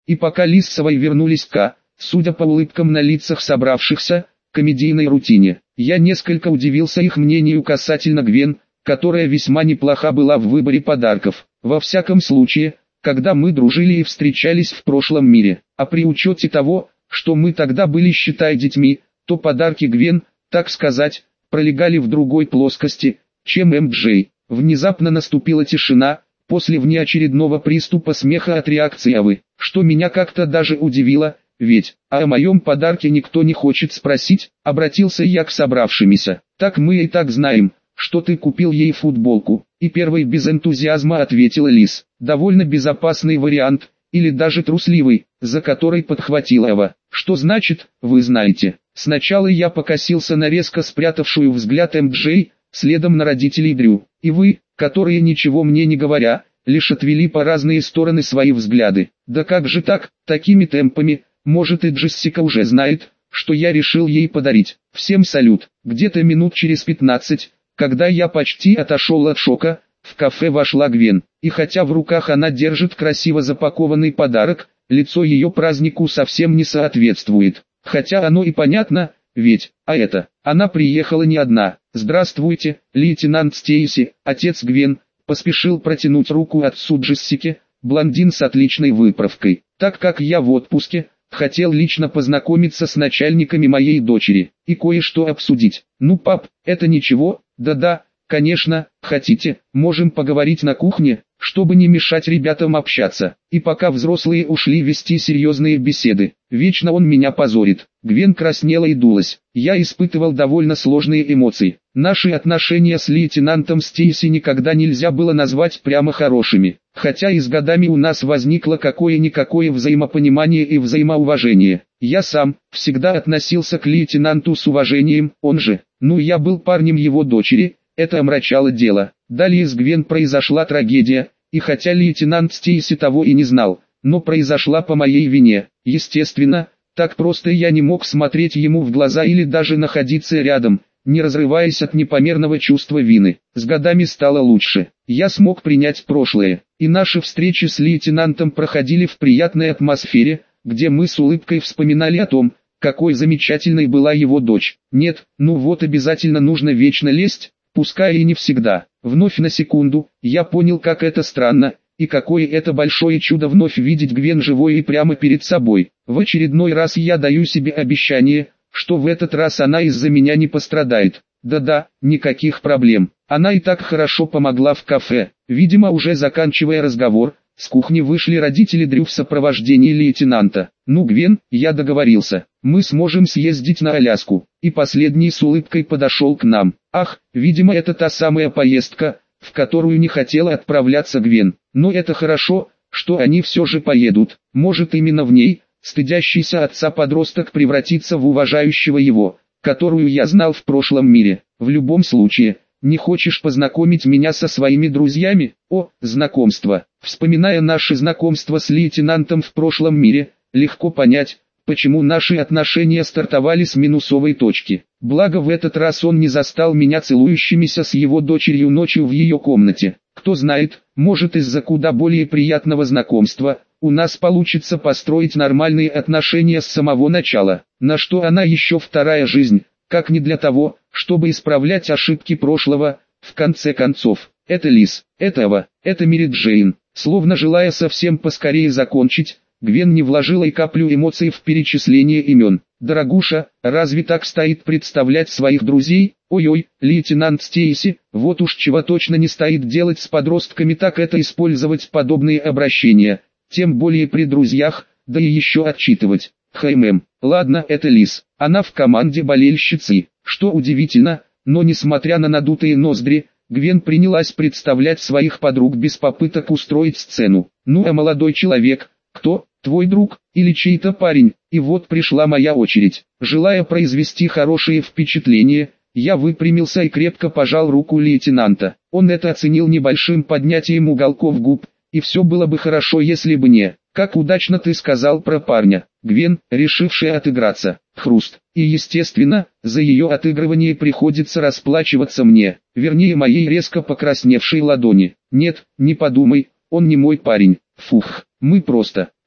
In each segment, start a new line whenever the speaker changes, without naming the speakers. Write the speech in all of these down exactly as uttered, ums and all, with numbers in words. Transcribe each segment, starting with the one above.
И пока Лиссовой вернулись к, судя по улыбкам на лицах собравшихся, комедийной рутине, я несколько удивился их мнению касательно Гвен, которая весьма неплоха была в выборе подарков. Во всяком случае, когда мы дружили и встречались в прошлом мире, а при учете того, что мы тогда были считай детьми, то подарки Гвен, так сказать, пролегали в другой плоскости, чем эм джей. Внезапно наступила тишина, после внеочередного приступа смеха от реакции Авы, что меня как-то даже удивило, ведь, а о моем подарке никто не хочет спросить, обратился я к собравшимся. Так мы и так знаем, что ты купил ей футболку, и первой без энтузиазма ответила Лис. Довольно безопасный вариант, или даже трусливый, за который подхватила Ава. Что значит, вы знаете. Сначала я покосился на резко спрятавшую взгляд эм джей, следом на родителей Дрю, и вы, которые ничего мне не говоря, лишь отвели по разные стороны свои взгляды. Да как же так, такими темпами, может и Джессика уже знает, что я решил ей подарить. Всем салют. Где-то минут через пятнадцать, когда я почти отошел от шока, в кафе вошла Гвен, и хотя в руках она держит красиво запакованный подарок, лицо ее празднику совсем не соответствует. Хотя оно и понятно, ведь, а это, она приехала не одна. «Здравствуйте, лейтенант Стейси», отец Гвен, поспешил протянуть руку отцу Джессики, блондин с отличной выправкой. Так как я в отпуске, хотел лично познакомиться с начальниками моей дочери и кое-что обсудить. Ну пап, это ничего, да-да, конечно, хотите, можем поговорить на кухне, чтобы не мешать ребятам общаться. И пока взрослые ушли вести серьезные беседы, вечно он меня позорит. Гвен краснела и дулась. Я испытывал довольно сложные эмоции. Наши отношения с лейтенантом Стейси никогда нельзя было назвать прямо хорошими. Хотя и с годами у нас возникло какое-никакое взаимопонимание и взаимоуважение. Я сам всегда относился к лейтенанту с уважением, он же, ну я был парнем его дочери, это омрачало дело. Далее с Гвен произошла трагедия, и хотя лейтенант Стейси того и не знал, но произошла по моей вине. Естественно, так просто я не мог смотреть ему в глаза или даже находиться рядом, не разрываясь от непомерного чувства вины. С годами стало лучше. Я смог принять прошлое, и наши встречи с лейтенантом проходили в приятной атмосфере, где мы с улыбкой вспоминали о том, какой замечательной была его дочь. Нет, ну вот обязательно нужно вечно лезть, пускай и не всегда. Вновь на секунду, я понял, как это странно, и какое это большое чудо вновь видеть Гвен живой и прямо перед собой. В очередной раз я даю себе обещание, что в этот раз она из-за меня не пострадает. Да-да, никаких проблем. Она и так хорошо помогла в кафе. Видимо, уже заканчивая разговор, с кухни вышли родители Дрю в сопровождении лейтенанта. Ну Гвен, я договорился, мы сможем съездить на Аляску. И последний с улыбкой подошел к нам. Ах, видимо это та самая поездка, в которую не хотела отправляться Гвен. Но это хорошо, что они все же поедут. Может именно в ней, стыдящийся отца подросток превратится в уважающего его, которую я знал в прошлом мире. В любом случае, не хочешь познакомить меня со своими друзьями? О, знакомство. Вспоминая наше знакомство с лейтенантом в прошлом мире, легко понять, почему наши отношения стартовали с минусовой точки. Благо в этот раз он не застал меня целующимися с его дочерью ночью в ее комнате. Кто знает, может из-за куда более приятного знакомства, у нас получится построить нормальные отношения с самого начала. На что она еще вторая жизнь, как не для того, чтобы исправлять ошибки прошлого, в конце концов. Это Лис, это Ава, это Мэри Джейн. Словно желая совсем поскорее закончить, Гвен не вложила и каплю эмоций в перечисление имен. «Дорогуша, разве так стоит представлять своих друзей? Ой-ой, лейтенант Стейси, вот уж чего точно не стоит делать с подростками, так это использовать подобные обращения, тем более при друзьях, да и еще отчитывать. Хм, ладно, это Лис, она в команде болельщицы, что удивительно, но несмотря на надутые ноздри, Гвен принялась представлять своих подруг без попыток устроить сцену. Ну а молодой человек, кто, твой друг, или чей-то парень? И вот пришла моя очередь. Желая произвести хорошее впечатление, я выпрямился и крепко пожал руку лейтенанта. Он это оценил небольшим поднятием уголков губ, и все было бы хорошо, если бы не. Как удачно ты сказал про парня. Гвен, решившая отыграться. Хруст. И естественно, за ее отыгрывание приходится расплачиваться мне, вернее моей резко покрасневшей ладони. Нет, не подумай, он не мой парень. Фух, мы просто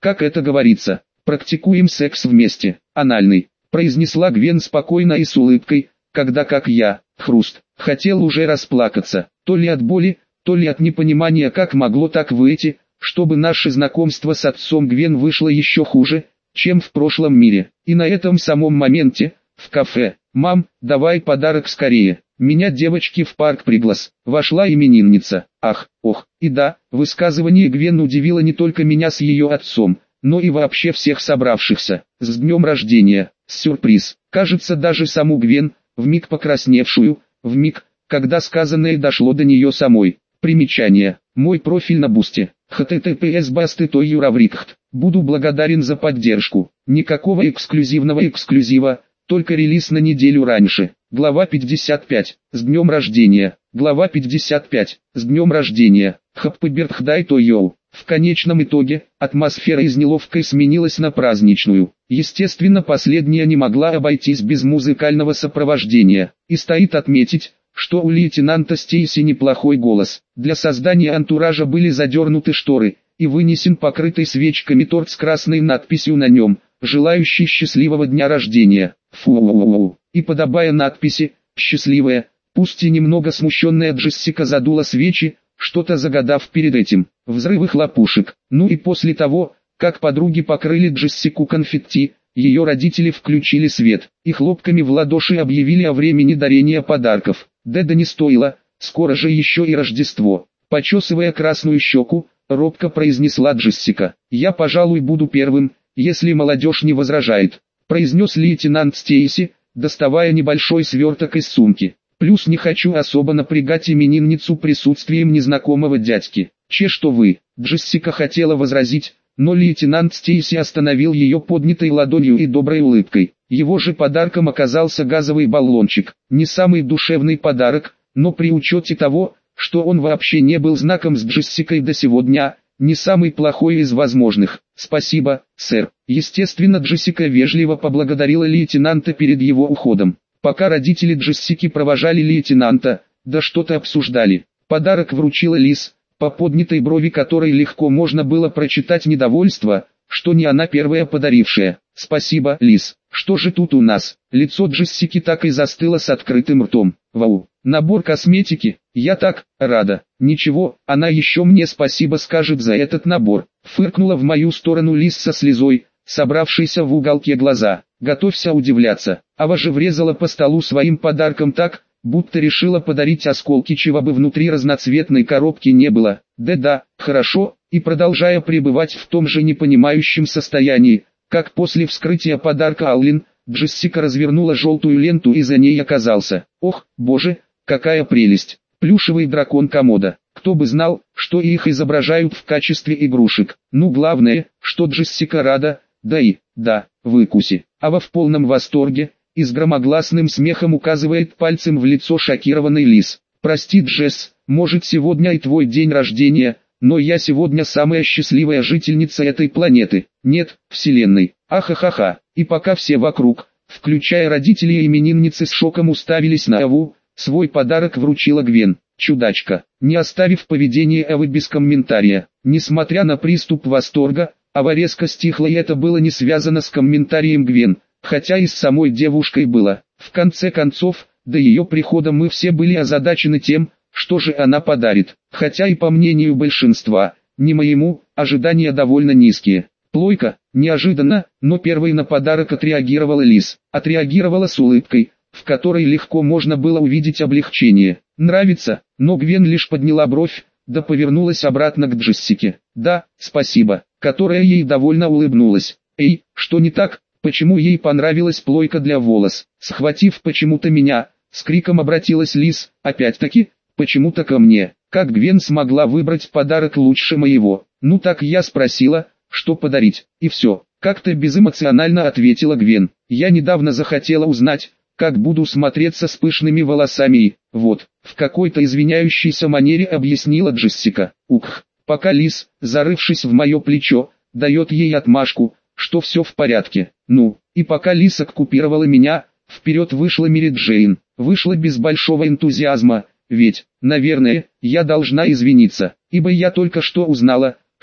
как это говорится, практикуем секс вместе, анальный, произнесла Гвен спокойно и с улыбкой, когда как я, хруст, хотел уже расплакаться, то ли от боли, то ли от непонимания, как могло так выйти, чтобы наше знакомство с отцом Гвен вышло еще хуже, чем в прошлом мире. И на этом самом моменте, в кафе, «Мам, давай подарок скорее, меня девочки в парк приглас», вошла именинница. Ах, ох, и да, высказывание Гвен удивило не только меня с ее отцом, но и вообще всех собравшихся. С днем рождения, сюрприз, кажется даже саму Гвен, вмиг покрасневшую, вмиг, когда сказанное дошло до нее самой. Примечание. Мой профиль на Бусте. эйч ти ти пи эс басты той юраврикхт. Буду благодарен за поддержку. Никакого эксклюзивного эксклюзива, только релиз на неделю раньше. Глава пятьдесят пять. С днем рождения. Глава пятьдесят пять. С днем рождения. Happy birthday to you. В конечном итоге, атмосфера из неловкой сменилась на праздничную. Естественно, последняя не могла обойтись без музыкального сопровождения. И стоит отметить, что у лейтенанта Стейси неплохой голос. Для создания антуража были задернуты шторы, и вынесен покрытый свечками торт с красной надписью на нем, желающий счастливого дня рождения. Фу. И подобая надписи, счастливая, пусть и немного смущенная Джессика задула свечи, что-то загадав перед этим. Взрывы хлопушек. Ну и после того, как подруги покрыли Джессику конфетти, ее родители включили свет, и хлопками в ладоши объявили о времени дарения подарков. Да-да не стоило, скоро же еще и Рождество. Почесывая красную щеку, робко произнесла Джессика. «Я, пожалуй, буду первым, если молодежь не возражает», произнес лейтенант Стейси, доставая небольшой сверток из сумки. «Плюс не хочу особо напрягать именинницу присутствием незнакомого дядьки». «Че что вы?» Джессика хотела возразить, но лейтенант Стейси остановил ее поднятой ладонью и доброй улыбкой. Его же подарком оказался газовый баллончик. Не самый душевный подарок, но при учете того, что он вообще не был знаком с Джессикой до сего дня, не самый плохой из возможных. «Спасибо, сэр». Естественно, Джессика вежливо поблагодарила лейтенанта перед его уходом. Пока родители Джессики провожали лейтенанта, да что-то обсуждали, подарок вручила Лиз, по поднятой брови которой легко можно было прочитать недовольство, что не она первая подарившая. «Спасибо, Лиз. Что же тут у нас?» Лицо Джессики так и застыло с открытым ртом. «Вау, набор косметики, я так рада». «Ничего, она еще мне спасибо скажет за этот набор», фыркнула в мою сторону Лиз со слезой, собравшейся в уголке глаза. «Готовься удивляться». Ава же врезала по столу своим подарком так, будто решила подарить осколки, чего бы внутри разноцветной коробки не было. Да-да, хорошо, и продолжая пребывать в том же непонимающем состоянии, как после вскрытия подарка Аллен, Джессика развернула желтую ленту и за ней оказался. Ох, боже, какая прелесть! Плюшевый дракон комода. Кто бы знал, что их изображают в качестве игрушек. Ну главное, что Джессика рада, да и, да, выкуси. Ава в полном восторге, и с громогласным смехом указывает пальцем в лицо шокированной Лиз. «Прости, Джесс, может сегодня и твой день рождения, но я сегодня самая счастливая жительница этой планеты, нет, вселенной». Ахахаха. И пока все вокруг, включая родителей и именинницы, с шоком уставились на Аву, свой подарок вручила Гвен. Чудачка, не оставив поведение Авы без комментария. Несмотря на приступ восторга, Ава резко стихла, и это было не связано с комментарием Гвен, хотя и с самой девушкой было. В конце концов, до ее прихода мы все были озадачены тем, что же она подарит. Хотя и по мнению большинства, не моему, ожидания довольно низкие. Плойка, неожиданно, но первой на подарок отреагировала Лиз. Отреагировала с улыбкой, в которой легко можно было увидеть облегчение. «Нравится», но Гвен лишь подняла бровь, да повернулась обратно к Джессике. «Да, спасибо», которая ей довольно улыбнулась. «Эй, что не так? Почему ей понравилась плойка для волос?» Схватив почему-то меня, с криком обратилась Лиз, опять-таки, почему-то ко мне. Как Гвен смогла выбрать подарок лучше моего? Ну так я спросила, что подарить, и все. Как-то безэмоционально ответила Гвен. Я недавно захотела узнать, как буду смотреться с пышными волосами и, вот, в какой-то извиняющейся манере объяснила Джессика. Ух, пока Лиз, зарывшись в мое плечо, дает ей отмашку, что все в порядке. Ну, и пока Лиз оккупировала меня, вперед вышла Мэри Джейн. Вышла без большого энтузиазма, ведь, наверное, я должна извиниться, ибо я только что узнала,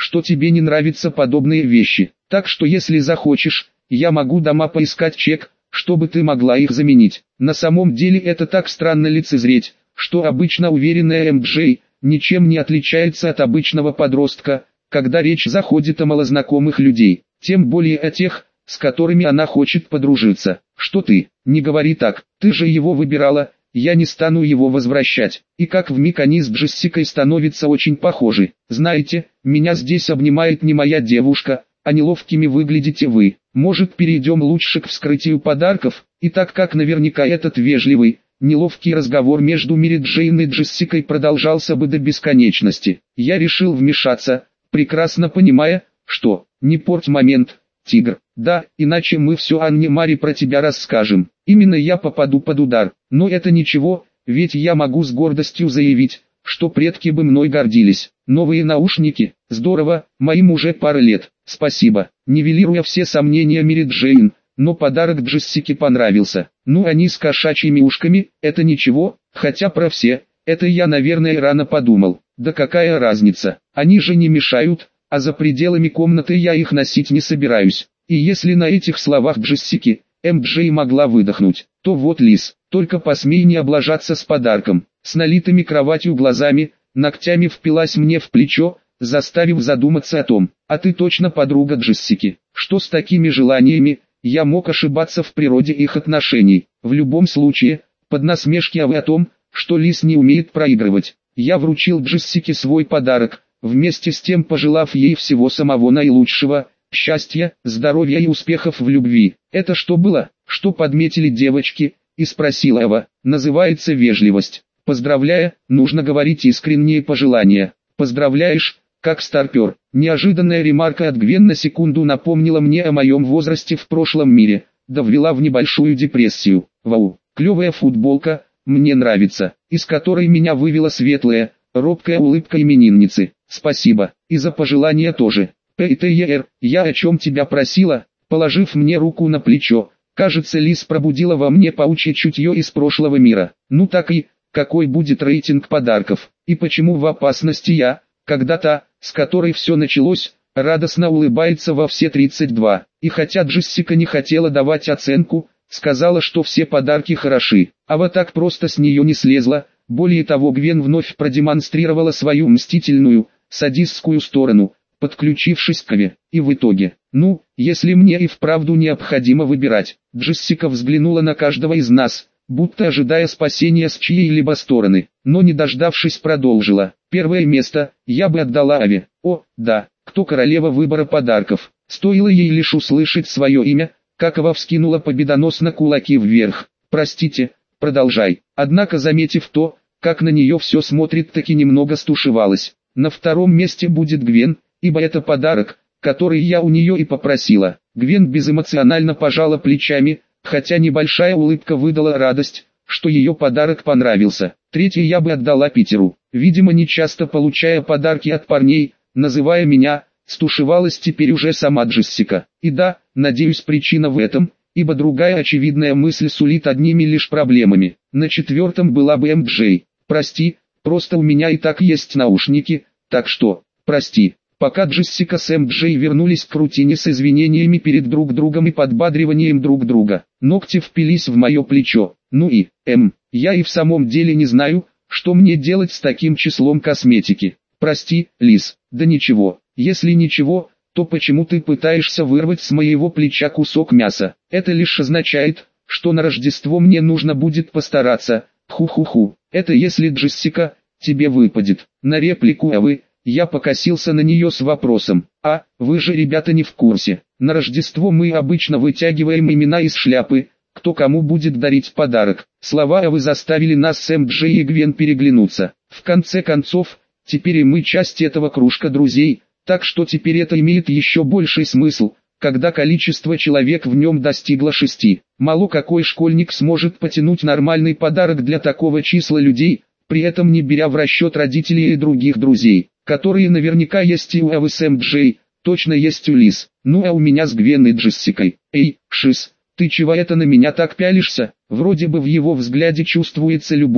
что тебе не нравятся подобные вещи. Так что если захочешь, я могу дома поискать чек, чтобы ты могла их заменить. На самом деле это так странно лицезреть, что обычно уверенная эм джей ничем не отличается от обычного подростка, когда речь заходит о малознакомых людей, тем более о тех, с которыми она хочет подружиться. Что ты, не говори так, ты же его выбирала, я не стану его возвращать. И как вмиг они с Джессикой становятся очень похожи. Знаете, меня здесь обнимает не моя девушка, а неловкими выглядите вы. Может, перейдем лучше к вскрытию подарков, и так как наверняка этот вежливый, неловкий разговор между Мэри Джейн и Джессикой продолжался бы до бесконечности. Я решил вмешаться, прекрасно понимая, что, не порть момент, тигр, да, иначе мы все Анне Мари про тебя расскажем. Именно я попаду под удар, но это ничего, ведь я могу с гордостью заявить, что предки бы мной гордились. Новые наушники, здорово, моим уже пара лет, спасибо. Нивелируя все сомнения Мэри Джейн, но подарок Джессике понравился. Ну они с кошачьими ушками, это ничего, хотя про все, это я наверное рано подумал. Да какая разница, они же не мешают, а за пределами комнаты я их носить не собираюсь. И если на этих словах Джессики, эм джей могла выдохнуть, то вот Лиз, только посмей не облажаться с подарком. С налитыми кроватью глазами, ногтями впилась мне в плечо, заставив задуматься о том, а ты точно подруга Джессики, что с такими желаниями, я мог ошибаться в природе их отношений. В любом случае, под насмешки о том, что Лиз не умеет проигрывать, я вручил Джессике свой подарок, вместе с тем пожелав ей всего самого наилучшего, счастья, здоровья и успехов в любви. Это что было, что подметили девочки, и спросила Эва, называется вежливость. Поздравляя, нужно говорить искренние пожелания. Поздравляешь, как старпер. Неожиданная ремарка от Гвен на секунду напомнила мне о моем возрасте в прошлом мире, да ввела в небольшую депрессию. Вау, клевая футболка, мне нравится, из которой меня вывела светлая, робкая улыбка именинницы. Спасибо, и за пожелания тоже. Пейтер, я о чем тебя просила, положив мне руку на плечо. Кажется, Лиз пробудила во мне паучье чутье из прошлого мира. Ну так и, какой будет рейтинг подарков, и почему в опасности я, когда та, с которой все началось, радостно улыбается во все тридцать два. И хотя Джессика не хотела давать оценку, сказала, что все подарки хороши, а вот так просто с нее не слезла. Более того, Гвен вновь продемонстрировала свою мстительную, садистскую сторону, подключившись к Эве, и в итоге, ну, если мне и вправду необходимо выбирать, Джессика взглянула на каждого из нас, будто ожидая спасения с чьей-либо стороны, но не дождавшись продолжила. Первое место, я бы отдала Эве. О, да, кто королева выбора подарков. Стоило ей лишь услышать свое имя, как Эва вскинула победоносно кулаки вверх. Простите, продолжай. Однако, заметив то, как на нее все смотрит, таки немного стушевалась. На втором месте будет Гвен, ибо это подарок, который я у нее и попросила. Гвен безэмоционально пожала плечами, хотя небольшая улыбка выдала радость, что ее подарок понравился. Третий я бы отдала Питеру. Видимо, не часто получая подарки от парней, называя меня, стушевалась теперь уже сама Джессика. И да, надеюсь, причина в этом, ибо другая очевидная мысль сулит одними лишь проблемами. На четвертом была бы эм джей. Прости, просто у меня и так есть наушники, так что, прости. Пока Джессика с эм джей вернулись к рутине с извинениями перед друг другом и подбадриванием друг друга, ногти впились в мое плечо. Ну и, эм, я и в самом деле не знаю, что мне делать с таким числом косметики. Прости, Лиз, да ничего, если ничего, то почему ты пытаешься вырвать с моего плеча кусок мяса? Это лишь означает, что на Рождество мне нужно будет постараться. Ху-ху-ху, это если Джессика, тебе выпадет. На реплику «а вы», я покосился на нее с вопросом. А, вы же ребята не в курсе. На Рождество мы обычно вытягиваем имена из шляпы, кто кому будет дарить подарок. Слова «а вы» заставили нас с эм джей и Гвен переглянуться. В конце концов, теперь и мы часть этого кружка друзей, так что теперь это имеет еще больший смысл, когда количество человек в нем достигло шести. Мало какой школьник сможет потянуть нормальный подарок для такого числа людей, при этом не беря в расчет родителей и других друзей, которые наверняка есть и у Эвы с эм джей, точно есть у Лиз, ну а у меня с Гвен и Джессикой. Эй, Шиз, ты чего это на меня так пялишься? Вроде бы в его взгляде чувствуется любовь,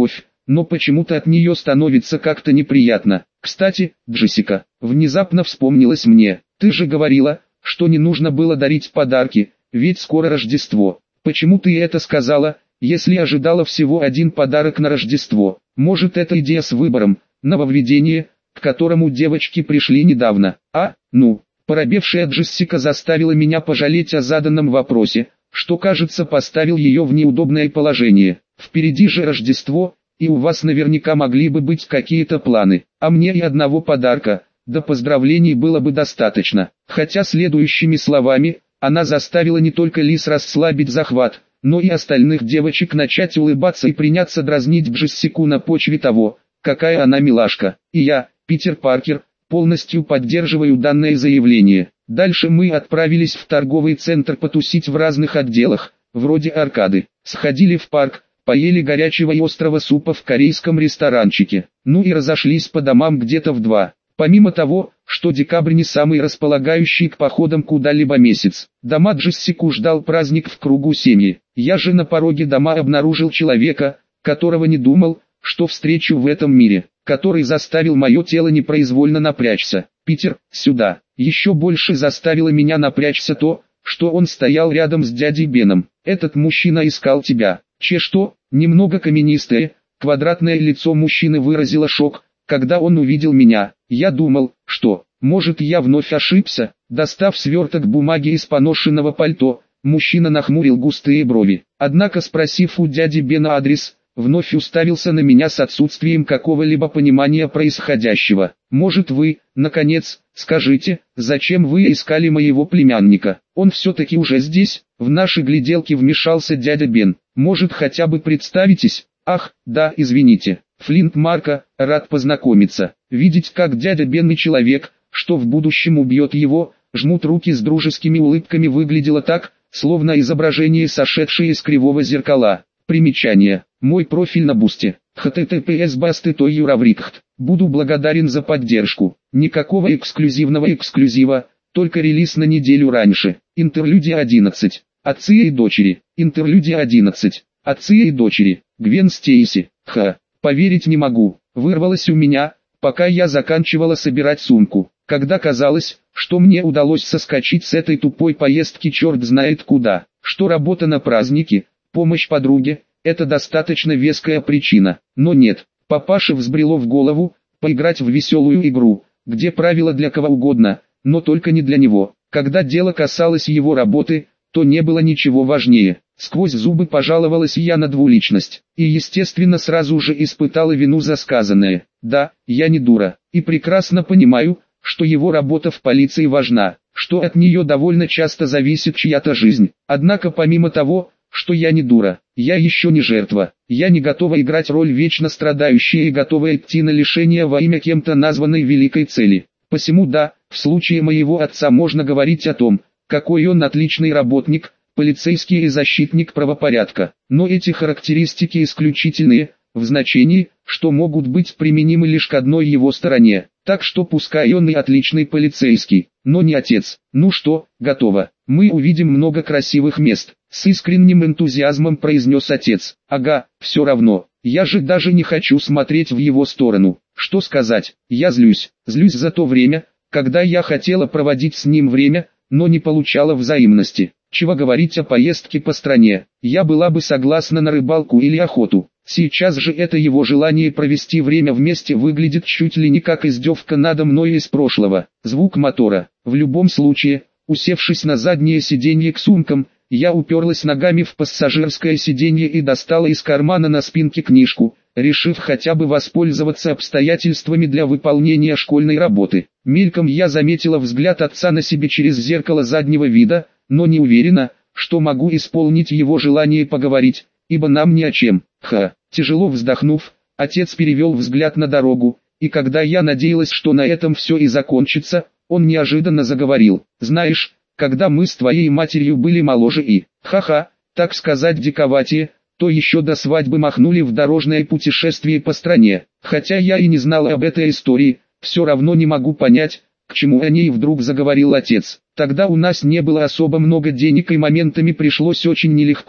но почему-то от нее становится как-то неприятно. Кстати, Джессика, внезапно вспомнилось мне, ты же говорила, что не нужно было дарить подарки, ведь скоро Рождество. Почему ты это сказала, если ожидала всего один подарок на Рождество? Может, это идея с выбором, нововведение, к которому девочки пришли недавно? А, ну, поробевшая Джессика заставила меня пожалеть о заданном вопросе, что, кажется, поставил ее в неудобное положение. Впереди же Рождество, и у вас наверняка могли бы быть какие-то планы, а мне и одного подарка, да поздравлений было бы достаточно. Хотя следующими словами, она заставила не только Лиз расслабить захват, но и остальных девочек начать улыбаться и приняться дразнить Джессику на почве того, какая она милашка. И я, Питер Паркер, полностью поддерживаю данное заявление. Дальше мы отправились в торговый центр потусить в разных отделах, вроде аркады. Сходили в парк, поели горячего и острого супа в корейском ресторанчике. Ну и разошлись по домам где-то в два. Помимо того, что декабрь не самый располагающий к походам куда-либо месяц, дома Джессику ждал праздник в кругу семьи. Я же на пороге дома обнаружил человека, которого не думал, что встречу в этом мире, который заставил мое тело непроизвольно напрячься. «Питер, сюда!» Еще больше заставило меня напрячься то, что он стоял рядом с дядей Беном. «Этот мужчина искал тебя». Че что? Немного каменистое, квадратное лицо мужчины выразило шок, когда он увидел меня. Я думал, что, может, я вновь ошибся. Достав сверток бумаги из поношенного пальто, мужчина нахмурил густые брови. Однако, спросив у дяди Бена адрес, вновь уставился на меня с отсутствием какого-либо понимания происходящего. «Может, вы, наконец, скажите, зачем вы искали моего племянника? Он все-таки уже здесь?» В наши гляделки вмешался дядя Бен. «Может, хотя бы представитесь?» «Ах, да, извините. Флинт Марко, рад познакомиться». Видеть, как дядя Бен и человек, что в будущем убьет его, жмут руки с дружескими улыбками, выглядело так, словно изображение, сошедшее из кривого зеркала. Примечание. Мой профиль на Бусти. https басты той юраврикхт. Буду благодарен за поддержку. Никакого эксклюзивного эксклюзива, только релиз на неделю раньше. Интерлюдия одиннадцать. Отцы и дочери. Интерлюдия одиннадцать. Отцы и дочери. Гвен Стейси. Ха. Поверить не могу. Вырвалось у меня, пока я заканчивала собирать сумку. Когда казалось, что мне удалось соскочить с этой тупой поездки черт знает куда. Что работа на празднике, помощь подруге, это достаточно веская причина. Но нет, папаше взбрело в голову, поиграть в веселую игру, где правила для кого угодно, но только не для него. Когда дело касалось его работы, то не было ничего важнее. Сквозь зубы пожаловалась я на двуличность, и естественно сразу же испытала вину за сказанное. Да, я не дура, и прекрасно понимаю, что его работа в полиции важна, что от нее довольно часто зависит чья-то жизнь. Однако помимо того, что я не дура, я еще не жертва, я не готова играть роль вечно страдающей и готова идти на лишение во имя кем-то названной великой цели. Посему да, в случае моего отца можно говорить о том, какой он отличный работник, полицейский и защитник правопорядка. Но эти характеристики исключительные, в значении, что могут быть применимы лишь к одной его стороне. Так что пускай он и отличный полицейский, но не отец. Ну что, готово. Мы увидим много красивых мест. С искренним энтузиазмом произнес отец. Ага, все равно. Я же даже не хочу смотреть в его сторону. Что сказать, я злюсь. Злюсь за то время, когда я хотела проводить с ним время, но не получала взаимности. Чего говорить о поездке по стране, я была бы согласна на рыбалку или охоту. Сейчас же это его желание провести время вместе выглядит чуть ли не как издевка надо мной из прошлого. Звук мотора. В любом случае, усевшись на заднее сиденье к сумкам, я уперлась ногами в пассажирское сиденье и достала из кармана на спинке книжку, решив хотя бы воспользоваться обстоятельствами для выполнения школьной работы. Мельком я заметила взгляд отца на себе через зеркало заднего вида, но не уверена, что могу исполнить его желание поговорить, ибо нам ни о чем. Ха. Тяжело вздохнув, отец перевел взгляд на дорогу, и когда я надеялась, что на этом все и закончится, он неожиданно заговорил. Знаешь, когда мы с твоей матерью были моложе и, ха-ха, так сказать диковатее, то еще до свадьбы махнули в дорожное путешествие по стране. Хотя я и не знала об этой истории, все равно не могу понять, к чему о ней вдруг заговорил отец. Тогда у нас не было особо много денег и моментами пришлось очень нелегко,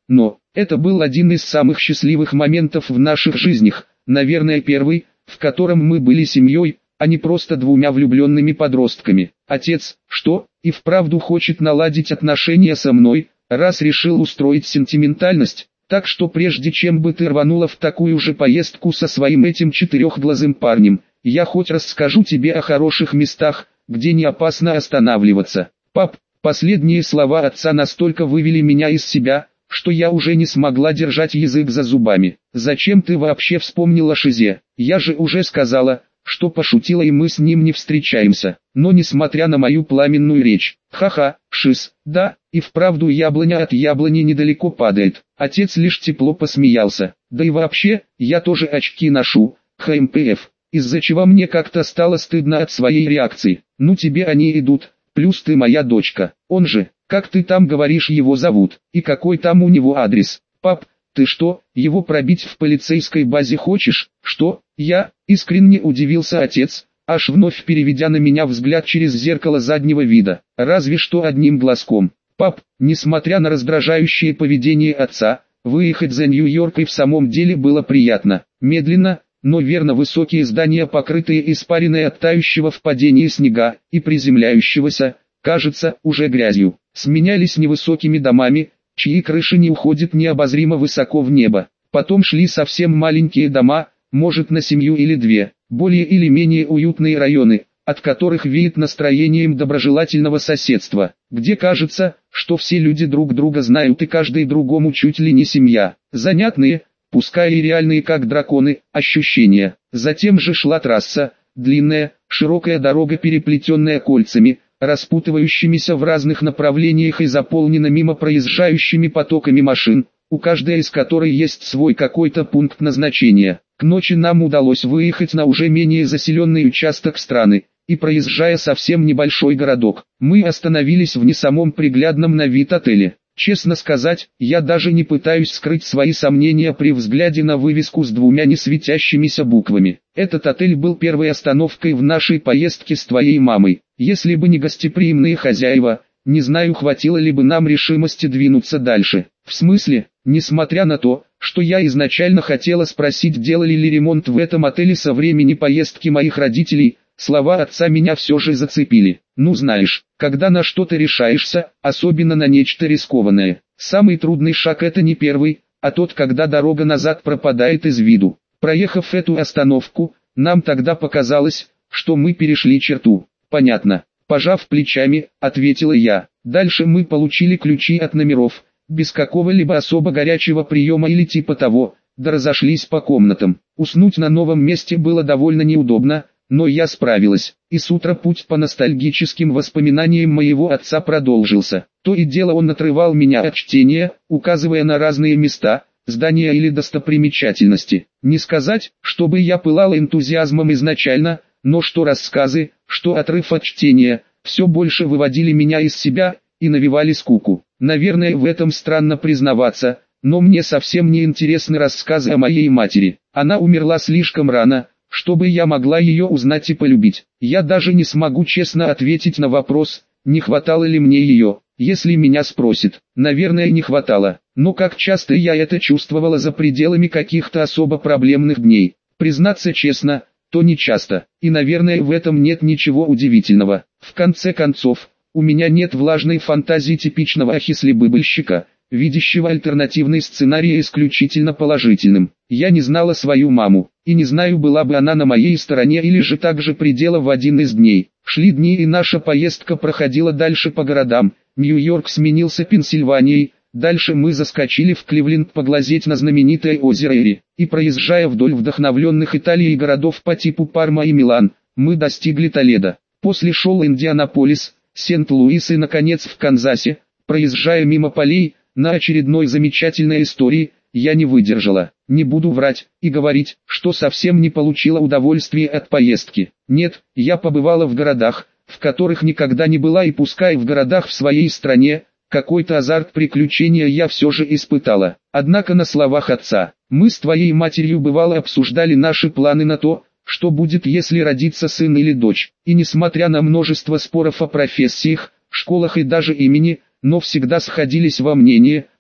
Но, это был один из самых счастливых моментов в наших жизнях, наверное первый, в котором мы были семьей, а не просто двумя влюбленными подростками. Отец, что, и вправду хочет наладить отношения со мной, раз решил устроить сентиментальность, так что прежде чем бы ты рванула в такую же поездку со своим этим четырехглазым парнем, я хоть расскажу тебе о хороших местах, где не опасно останавливаться. Пап, последние слова отца настолько вывели меня из себя, что я уже не смогла держать язык за зубами. Зачем ты вообще вспомнила Шизе? Я же уже сказала, что пошутила и мы с ним не встречаемся. Но несмотря на мою пламенную речь, ха-ха, Шиз, да, и вправду яблоня от яблони недалеко падает. Отец лишь тепло посмеялся. Да и вообще, я тоже очки ношу, ХМПФ, из-за чего мне как-то стало стыдно от своей реакции. Ну тебе они идут, плюс ты моя дочка. Он же, как ты там говоришь его зовут, и какой там у него адрес? Пап, ты что, его пробить в полицейской базе хочешь? Что? Я, искренне удивился отец, аж вновь переведя на меня взгляд через зеркало заднего вида, разве что одним глазком. Пап, несмотря на раздражающее поведение отца, выехать за Нью-Йорк и в самом деле было приятно. Медленно, но верно высокие здания, покрытые испариной от тающего в падении снега и приземляющегося, кажется, уже грязью, сменялись невысокими домами, чьи крыши не уходят необозримо высоко в небо. Потом шли совсем маленькие дома, может на семью или две, более или менее уютные районы, от которых веет настроением доброжелательного соседства, где кажется, что все люди друг друга знают и каждый другому чуть ли не семья. Занятные, пускай и реальные как драконы, ощущения. Затем же шла трасса, длинная, широкая дорога, переплетенная кольцами, распутывающимися в разных направлениях и заполнена мимо проезжающими потоками машин, у каждой из которой есть свой какой-то пункт назначения. К ночи нам удалось выехать на уже менее заселенный участок страны, и проезжая совсем небольшой городок, мы остановились в не самом приглядном на вид отеле. Честно сказать, я даже не пытаюсь скрыть свои сомнения при взгляде на вывеску с двумя не светящимися буквами. Этот отель был первой остановкой в нашей поездке с твоей мамой. Если бы не гостеприимные хозяева, не знаю, хватило ли бы нам решимости двинуться дальше. В смысле, несмотря на то, что я изначально хотела спросить, делали ли ремонт в этом отеле со времени поездки моих родителей, слова отца меня все же зацепили. Ну знаешь, когда на что-то решаешься, особенно на нечто рискованное, самый трудный шаг — это не первый, а тот, когда дорога назад пропадает из виду. Проехав эту остановку, нам тогда показалось, что мы перешли черту. Понятно. Пожав плечами, ответила я. Дальше мы получили ключи от номеров, без какого-либо особо горячего приема или типа того, да разошлись по комнатам. Уснуть на новом месте было довольно неудобно, но я справилась, и с утра путь по ностальгическим воспоминаниям моего отца продолжился. То и дело он отрывал меня от чтения, указывая на разные места, здания или достопримечательности. Не сказать, чтобы я пылала энтузиазмом изначально, но что рассказы, что отрыв от чтения, все больше выводили меня из себя и навевали скуку. Наверное, в этом странно признаваться, но мне совсем не интересны рассказы о моей матери. Она умерла слишком рано, чтобы я могла ее узнать и полюбить. Я даже не смогу честно ответить на вопрос, не хватало ли мне ее. Если меня спросят, наверное, не хватало. Но как часто я это чувствовала за пределами каких-то особо проблемных дней. Признаться честно, то не часто. И наверное, в этом нет ничего удивительного. В конце концов, у меня нет влажной фантазии типичного ахислебыбельщика, видящего альтернативный сценарий исключительно положительным. Я не знала свою маму, и не знаю, была бы она на моей стороне или же также предела в один из дней. Шли дни, и наша поездка проходила дальше по городам. Нью-Йорк сменился Пенсильванией, дальше мы заскочили в Кливленд поглазеть на знаменитое озеро Эри, и проезжая вдоль вдохновленных Италией городов по типу Парма и Милан, мы достигли Толедо. После шел Индианаполис, Сент-Луис и наконец в Канзасе. Проезжая мимо полей, на очередной замечательной истории, я не выдержала. Не буду врать и говорить, что совсем не получила удовольствия от поездки. Нет, я побывала в городах, в которых никогда не была, и пускай в городах в своей стране, какой-то азарт приключения я все же испытала. Однако на словах отца, мы с твоей матерью бывало обсуждали наши планы на то, что будет, если родится сын или дочь. И несмотря на множество споров о профессиях, школах и даже имени, но всегда сходились во мнении,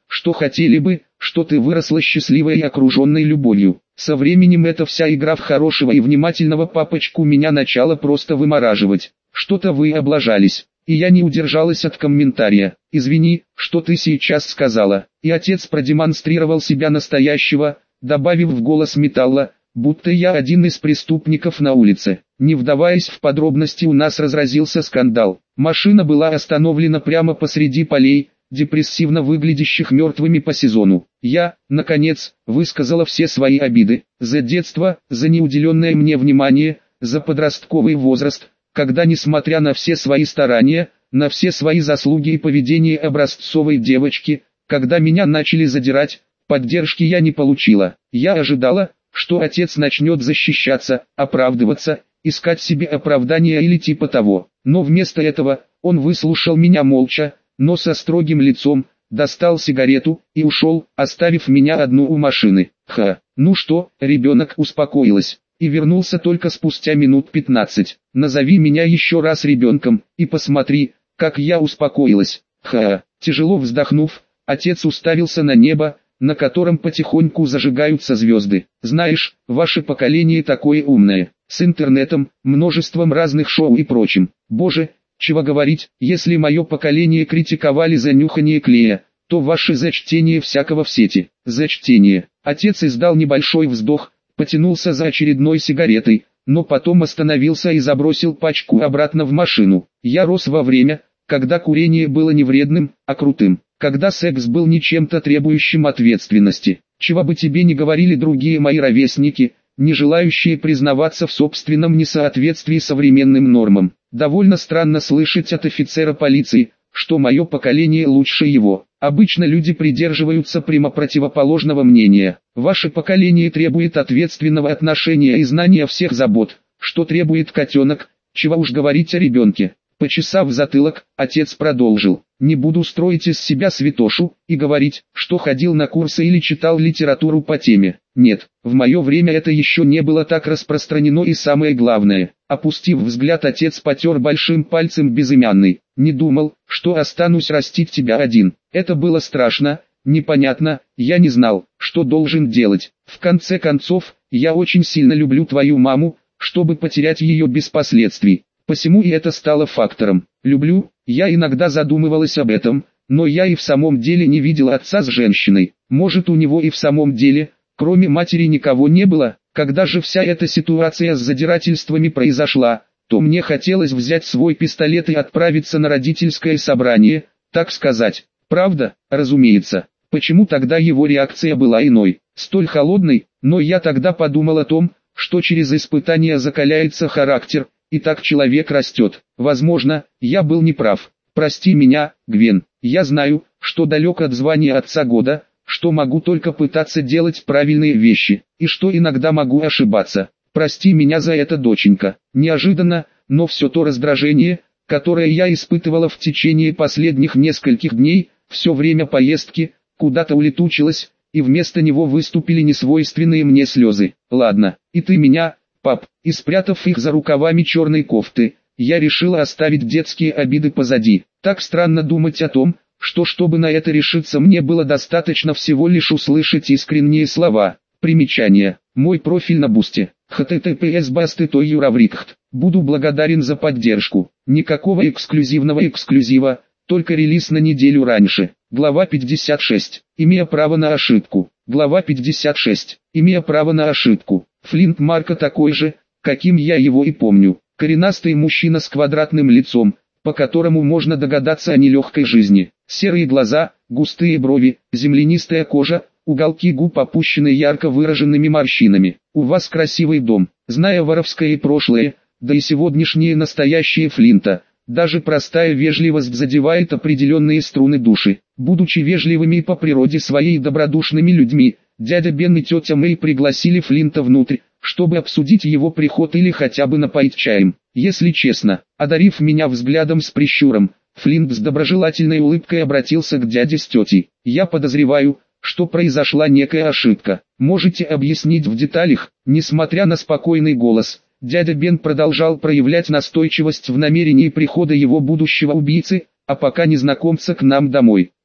что хотели бы, что ты выросла счастливой и окруженной любовью. Со временем эта вся игра в хорошего и внимательного папочку меня начала просто вымораживать. Что-то вы облажались. И я не удержалась от комментария. «Извини, что ты сейчас сказала». И отец продемонстрировал себя настоящего, добавив в голос металла, будто я один из преступников на улице. Не вдаваясь в подробности, у нас разразился скандал. Машина была остановлена прямо посреди полей, депрессивно выглядящих мертвыми по сезону. Я, наконец, высказала все свои обиды. За детство, за неуделенное мне внимание, за подростковый возраст, когда, несмотря на все свои старания, на все свои заслуги и поведение образцовой девочки, когда меня начали задирать, поддержки я не получила. Я ожидала, что отец начнет защищаться, оправдываться, искать себе оправдания или типа того. Но вместо этого, он выслушал меня молча, но со строгим лицом, достал сигарету и ушел, оставив меня одну у машины. Ха, ну что, ребенок, успокоилась. И вернулся только спустя минут пятнадцать. Назови меня еще раз ребенком, и посмотри, как я успокоилась. Ха, тяжело вздохнув, отец уставился на небо, на котором потихоньку зажигаются звезды. Знаешь, ваше поколение такое умное, с интернетом, множеством разных шоу и прочим. Боже, чего говорить, если мое поколение критиковали за нюхание клея, то ваше за чтение всякого в сети. За чтение. Отец издал небольшой вздох, потянулся за очередной сигаретой, но потом остановился и забросил пачку обратно в машину. Я рос во время, когда курение было не вредным, а крутым, когда секс был не чем-то требующим ответственности. Чего бы тебе ни говорили другие мои ровесники, не желающие признаваться в собственном несоответствии современным нормам. Довольно странно слышать от офицера полиции, что мое поколение лучше его. Обычно люди придерживаются прямо противоположного мнения. Ваше поколение требует ответственного отношения и знания всех забот, что требует котенок, чего уж говорить о ребенке. Почесав затылок, отец продолжил. Не буду строить из себя святошу и говорить, что ходил на курсы или читал литературу по теме. Нет, в мое время это еще не было так распространено, и самое главное, опустив взгляд, отец потер большим пальцем безымянный. Не думал, что останусь растить тебя один. Это было страшно, непонятно, я не знал, что должен делать. В конце концов, я очень сильно люблю твою маму, чтобы потерять ее без последствий. Посему и это стало фактором. Люблю, я иногда задумывалась об этом, но я и в самом деле не видел отца с женщиной. Может, у него и в самом деле, кроме матери, никого не было. Когда же вся эта ситуация с задирательствами произошла, то мне хотелось взять свой пистолет и отправиться на родительское собрание, так сказать. Правда, разумеется. Почему тогда его реакция была иной, столь холодной? Но я тогда подумал о том, что через испытания закаляется характер, и так человек растет. Возможно, я был неправ. Прости меня, Гвен. Я знаю, что далек от звания отца года, что могу только пытаться делать правильные вещи, и что иногда могу ошибаться. Прости меня за это, доченька. Неожиданно, но все то раздражение, которое я испытывала в течение последних нескольких дней, все время поездки, куда-то улетучилось, и вместо него выступили несвойственные мне слезы. Ладно, и ты меня, пап, и спрятав их за рукавами черной кофты, я решила оставить детские обиды позади. Так странно думать о том, что чтобы на это решиться, мне было достаточно всего лишь услышать искренние слова. Примечание. Мой профиль на Бусте. эйч ти ти пи эс басты точка юраврикхт. Буду благодарен за поддержку. Никакого эксклюзивного эксклюзива, только релиз на неделю раньше. Глава пятьдесят шесть. Имея право на ошибку. Глава пятьдесят шесть. Имея право на ошибку. Флинт Марко такой же, каким я его и помню. Коренастый мужчина с квадратным лицом, по которому можно догадаться о нелегкой жизни. Серые глаза, густые брови, землянистая кожа, уголки губ опущены ярко выраженными морщинами. У вас красивый дом. Зная воровское прошлое, да и сегодняшнее настоящее Флинта, даже простая вежливость задевает определенные струны души. Будучи вежливыми по природе своей и добродушными людьми, дядя Бен и тетя Мэй пригласили Флинта внутрь, чтобы обсудить его приход или хотя бы напоить чаем. Если честно, одарив меня взглядом с прищуром, Флинт с доброжелательной улыбкой обратился к дяде с тетей. «Я подозреваю, что произошла некая ошибка. Можете объяснить в деталях?» Несмотря на спокойный голос, дядя Бен продолжал проявлять настойчивость в намерении прихода его будущего убийцы, а пока незнакомца к нам домой. «Ну,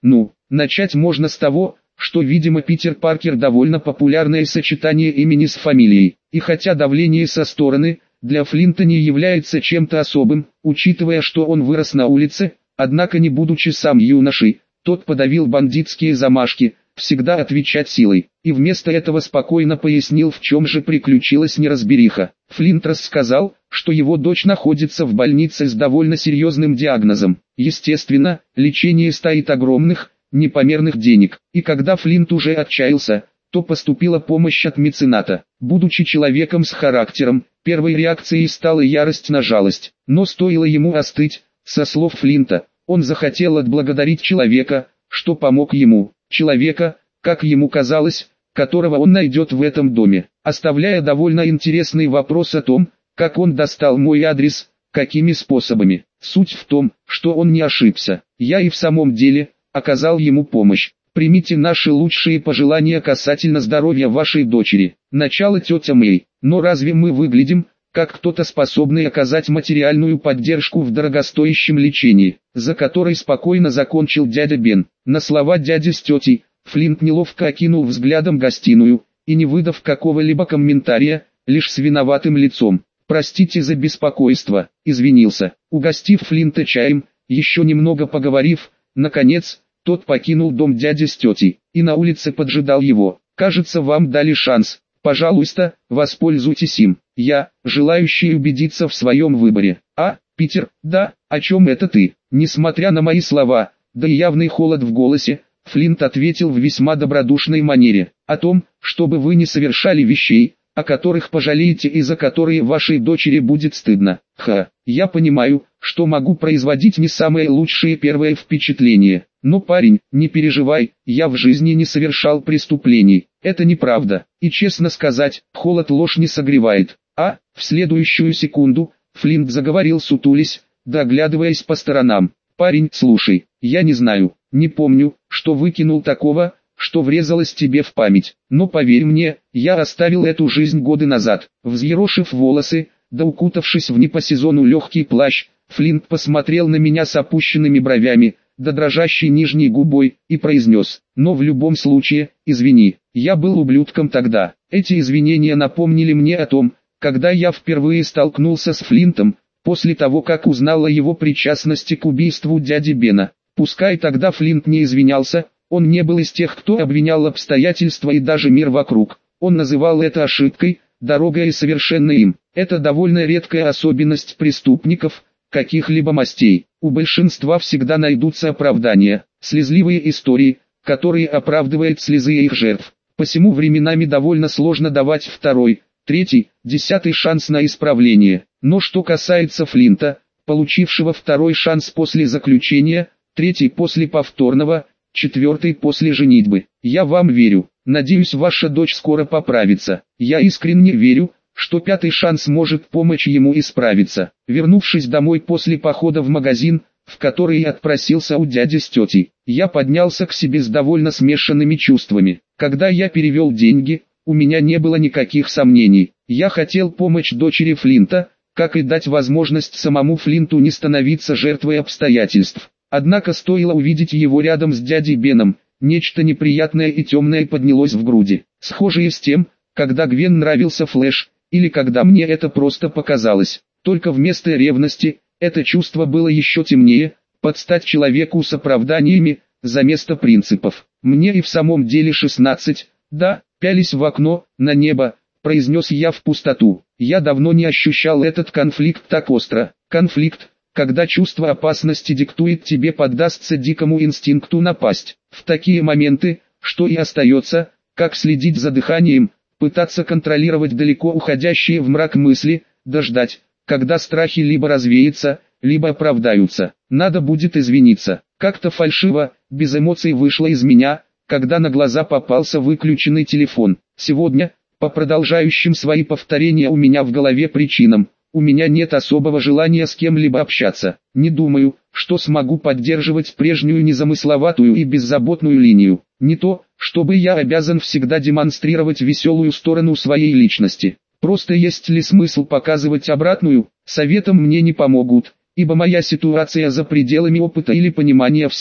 Начать можно с того, что, видимо, Питер Паркер довольно популярное сочетание имени с фамилией, и хотя давление со стороны, для Флинта не является чем-то особым, учитывая, что он вырос на улице, однако не будучи сам юношей, тот подавил бандитские замашки, всегда отвечать силой, и вместо этого спокойно пояснил, в чем же приключилась неразбериха. Флинт рассказал, что его дочь находится в больнице с довольно серьезным диагнозом. Естественно, лечение стоит огромных, непомерных денег, и когда Флинт уже отчаялся, то поступила помощь от мецената. Будучи человеком с характером, первой реакцией стала ярость на жалость, но стоило ему остыть, со слов Флинта, он захотел отблагодарить человека, что помог ему, человека, как ему казалось, которого он найдет в этом доме, оставляя довольно интересный вопрос о том, как он достал мой адрес, какими способами. Суть в том, что он не ошибся, я и в самом деле оказал ему помощь. Примите наши лучшие пожелания касательно здоровья вашей дочери. Начало тетя Мэй. Но разве мы выглядим, как кто-то способный оказать материальную поддержку в дорогостоящем лечении, за которой спокойно закончил дядя Бен? На слова дяди с тетей, Флинт неловко окинул взглядом гостиную, и не выдав какого-либо комментария, лишь с виноватым лицом, «Простите за беспокойство», извинился. Угостив Флинта чаем, еще немного поговорив, наконец, тот покинул дом дяди с тетей, и на улице поджидал его. «Кажется, вам дали шанс. Пожалуйста, воспользуйтесь им. Я, желающий убедиться в своем выборе». «А, Питер, да, о чем это ты?» Несмотря на мои слова, да и явный холод в голосе, Флинт ответил в весьма добродушной манере. «О том, чтобы вы не совершали вещей, о которых пожалеете и за которые вашей дочери будет стыдно. Ха, я понимаю, что могу производить не самые лучшие первые впечатления. Но, парень, не переживай, я в жизни не совершал преступлений. Это неправда. И честно сказать, холод ложь не согревает». А, в следующую секунду, Флинт заговорил сутулясь, доглядываясь по сторонам. «Парень, слушай, я не знаю, не помню, что выкинул такого, что врезалось тебе в память. Но поверь мне, я оставил эту жизнь годы назад». Взъерошив волосы, да укутавшись в не по сезону легкий плащ, Флинт посмотрел на меня с опущенными бровями, да дрожащей нижней губой, и произнес: «Но в любом случае, извини, я был ублюдком тогда». Эти извинения напомнили мне о том, когда я впервые столкнулся с Флинтом, после того как узнал о его причастности к убийству дяди Бена. Пускай тогда Флинт не извинялся, он не был из тех, кто обвинял обстоятельства и даже мир вокруг. Он называл это ошибкой, дорогой и совершенно им. Это довольно редкая особенность преступников, каких-либо мастей. У большинства всегда найдутся оправдания, слезливые истории, которые оправдывают слезы их жертв. Посему временами довольно сложно давать второй, третий, десятый шанс на исправление. Но что касается Флинта, получившего второй шанс после заключения, третий после повторного, четвертый после женитьбы, я вам верю. Надеюсь, ваша дочь скоро поправится. Я искренне верю, что пятый шанс может помочь ему исправиться. Вернувшись домой после похода в магазин, в который я отпросился у дяди с тетей, я поднялся к себе с довольно смешанными чувствами. Когда я перевел деньги, у меня не было никаких сомнений. Я хотел помочь дочери Флинта, как и дать возможность самому Флинту не становиться жертвой обстоятельств. Однако стоило увидеть его рядом с дядей Беном, нечто неприятное и темное поднялось в груди. Схожее с тем, когда Гвен нравился Флэш, или когда мне это просто показалось. Только вместо ревности, это чувство было еще темнее, под стать человеку с оправданиями, за место принципов. Мне и в самом деле шестнадцать, да, пялись в окно, на небо, произнес я в пустоту. Я давно не ощущал этот конфликт так остро. Конфликт, когда чувство опасности диктует тебе поддастся дикому инстинкту напасть. В такие моменты, что и остается, как следить за дыханием, пытаться контролировать далеко уходящие в мрак мысли, дождать, когда страхи либо развеются, либо оправдаются. Надо будет извиниться. Как-то фальшиво, без эмоций вышло из меня, когда на глаза попался выключенный телефон. Сегодня, по продолжающим свои повторения у меня в голове причинам, у меня нет особого желания с кем-либо общаться. Не думаю, что смогу поддерживать прежнюю незамысловатую и беззаботную линию. Не то, чтобы я обязан всегда демонстрировать веселую сторону своей личности. Просто есть ли смысл показывать обратную, советом мне не помогут, ибо моя ситуация за пределами опыта или понимания всех,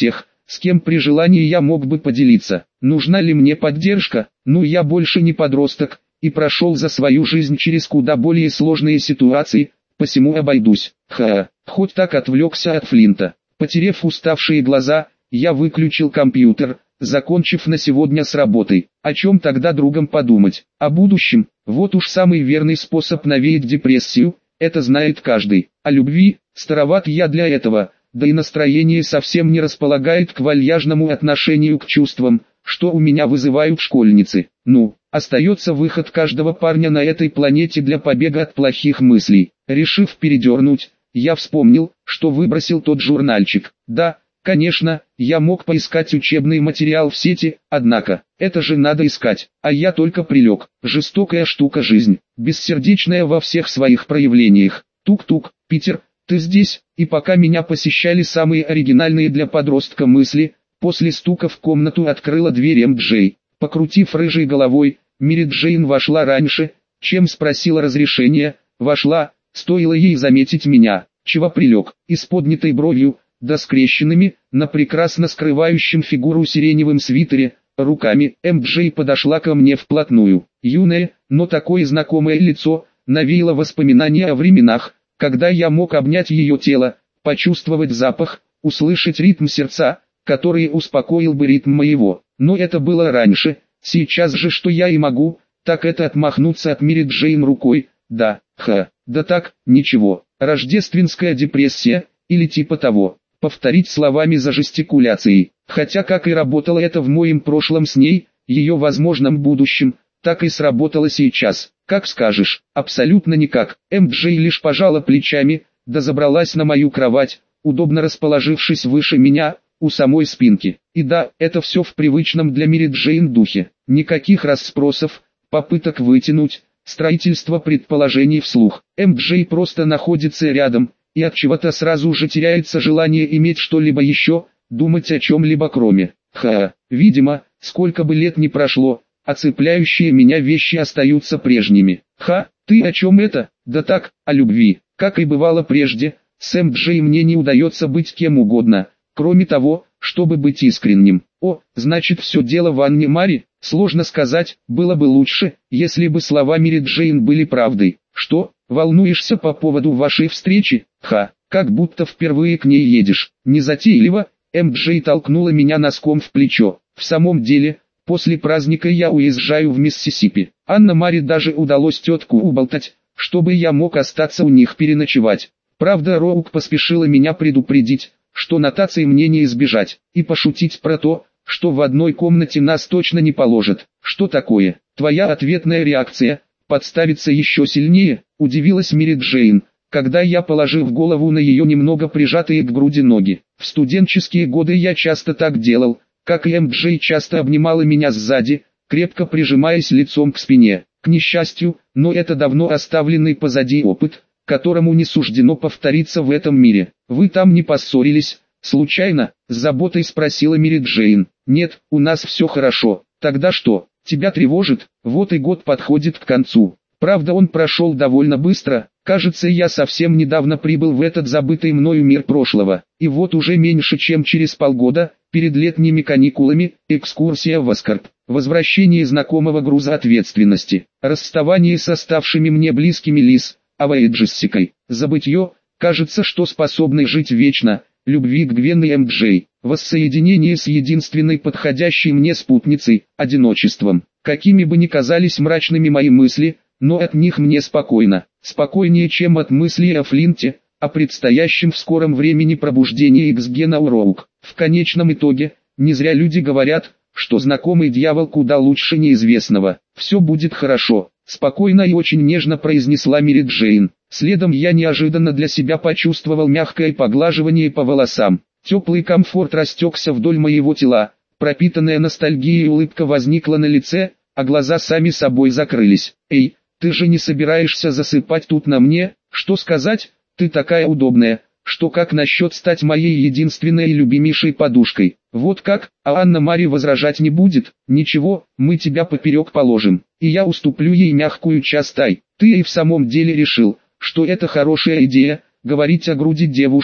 с кем при желании я мог бы поделиться. Нужна ли мне поддержка? Ну, я больше не подросток, и прошел за свою жизнь через куда более сложные ситуации, посему обойдусь. Ха, хоть так отвлекся от Флинта. Потерев уставшие глаза, я выключил компьютер, закончив на сегодня с работой. О чем тогда другом подумать? О будущем. Вот уж самый верный способ навеять депрессию, это знает каждый. О любви, староват я для этого, да и настроение совсем не располагает к вальяжному отношению к чувствам, что у меня вызывают школьницы. Ну, остается выход каждого парня на этой планете для побега от плохих мыслей. Решив передернуть, я вспомнил, что выбросил тот журнальчик. Да, конечно, я мог поискать учебный материал в сети, однако, это же надо искать, а я только прилег. Жестокая штука жизнь, бессердечная во всех своих проявлениях. Тук-тук, Питер, ты здесь? И пока меня посещали самые оригинальные для подростка мысли, после стука в комнату открыла дверь эм джей. Покрутив рыжей головой, Мэри Джейн вошла раньше, чем спросила разрешения, вошла, стоило ей заметить меня, чего прилег, и с поднятой бровью, да скрещенными, на прекрасно скрывающем фигуру сиреневом свитере, руками, эм джей подошла ко мне вплотную. Юное, но такое знакомое лицо, навеяло воспоминания о временах, когда я мог обнять ее тело, почувствовать запах, услышать ритм сердца, который успокоил бы ритм моего. Но это было раньше, сейчас же что я и могу, так это отмахнуться от Мэри Джейн рукой, да, ха, да так, ничего, рождественская депрессия, или типа того, повторить словами за жестикуляцией, хотя как и работало это в моем прошлом с ней, ее возможном будущем, так и сработало сейчас, как скажешь, абсолютно никак. эм джей лишь пожала плечами, да забралась на мою кровать, удобно расположившись выше меня, у самой спинки. И да, это все в привычном для Мэри Джейн духе. Никаких расспросов, попыток вытянуть, строительство предположений вслух. эм джей просто находится рядом, и от чего-то сразу же теряется желание иметь что-либо еще, думать о чем-либо кроме. Ха, видимо, сколько бы лет ни прошло, а цепляющие меня вещи остаются прежними. Ха, ты о чем это? Да так, о любви. Как и бывало прежде, с эм джей мне не удается быть кем угодно, кроме того, чтобы быть искренним. О, значит все дело в Анне Мари? Сложно сказать, было бы лучше, если бы слова Мэри Джейн были правдой. Что, волнуешься по поводу вашей встречи? Ха, как будто впервые к ней едешь. Незатейливо, эм джей толкнула меня носком в плечо. В самом деле, после праздника я уезжаю в Миссисипи. Анна Мари даже удалось тетку уболтать, чтобы я мог остаться у них переночевать. Правда, Роук поспешила меня предупредить, что нотаций мне не избежать, и пошутить про то, что в одной комнате нас точно не положат. Что такое? Твоя ответная реакция, подставиться еще сильнее, удивилась Мэри Джейн, когда я, положив голову на ее немного прижатые к груди ноги. В студенческие годы я часто так делал, как и эм джей часто обнимала меня сзади, крепко прижимаясь лицом к спине. К несчастью, но это давно оставленный позади опыт, которому не суждено повториться в этом мире. Вы там не поссорились, случайно? С заботой спросила Мэри Джейн. Нет, у нас все хорошо. Тогда что, тебя тревожит? Вот и год подходит к концу. Правда, он прошел довольно быстро. Кажется, я совсем недавно прибыл в этот забытый мною мир прошлого. И вот уже меньше чем через полгода, перед летними каникулами, экскурсия в Аскарт. Возвращение знакомого груза ответственности. Расставание с оставшими мне близкими Лиз, Ава и Джессикой. Забытье, кажется, что способный жить вечно, любви к Гвен и эм джей. Воссоединение с единственной подходящей мне спутницей, одиночеством. Какими бы ни казались мрачными мои мысли, но от них мне спокойно. Спокойнее, чем от мыслей о Флинте, о предстоящем в скором времени пробуждении Икс-гена у Роук. В конечном итоге, не зря люди говорят, что знакомый дьявол куда лучше неизвестного. Все будет хорошо, спокойно и очень нежно произнесла Мэри Джейн. Следом я неожиданно для себя почувствовал мягкое поглаживание по волосам. Теплый комфорт растекся вдоль моего тела, пропитанная ностальгией улыбка возникла на лице, а глаза сами собой закрылись. Эй, ты же не собираешься засыпать тут на мне? Что сказать? Ты такая удобная, что как насчет стать моей единственной и любимейшей подушкой? Вот как? А Анна Мари возражать не будет? Ничего, мы тебя поперек положим, и я уступлю ей мягкую часть. Ай, ты и в самом деле решил, что это хорошая идея, говорить о груди девушки,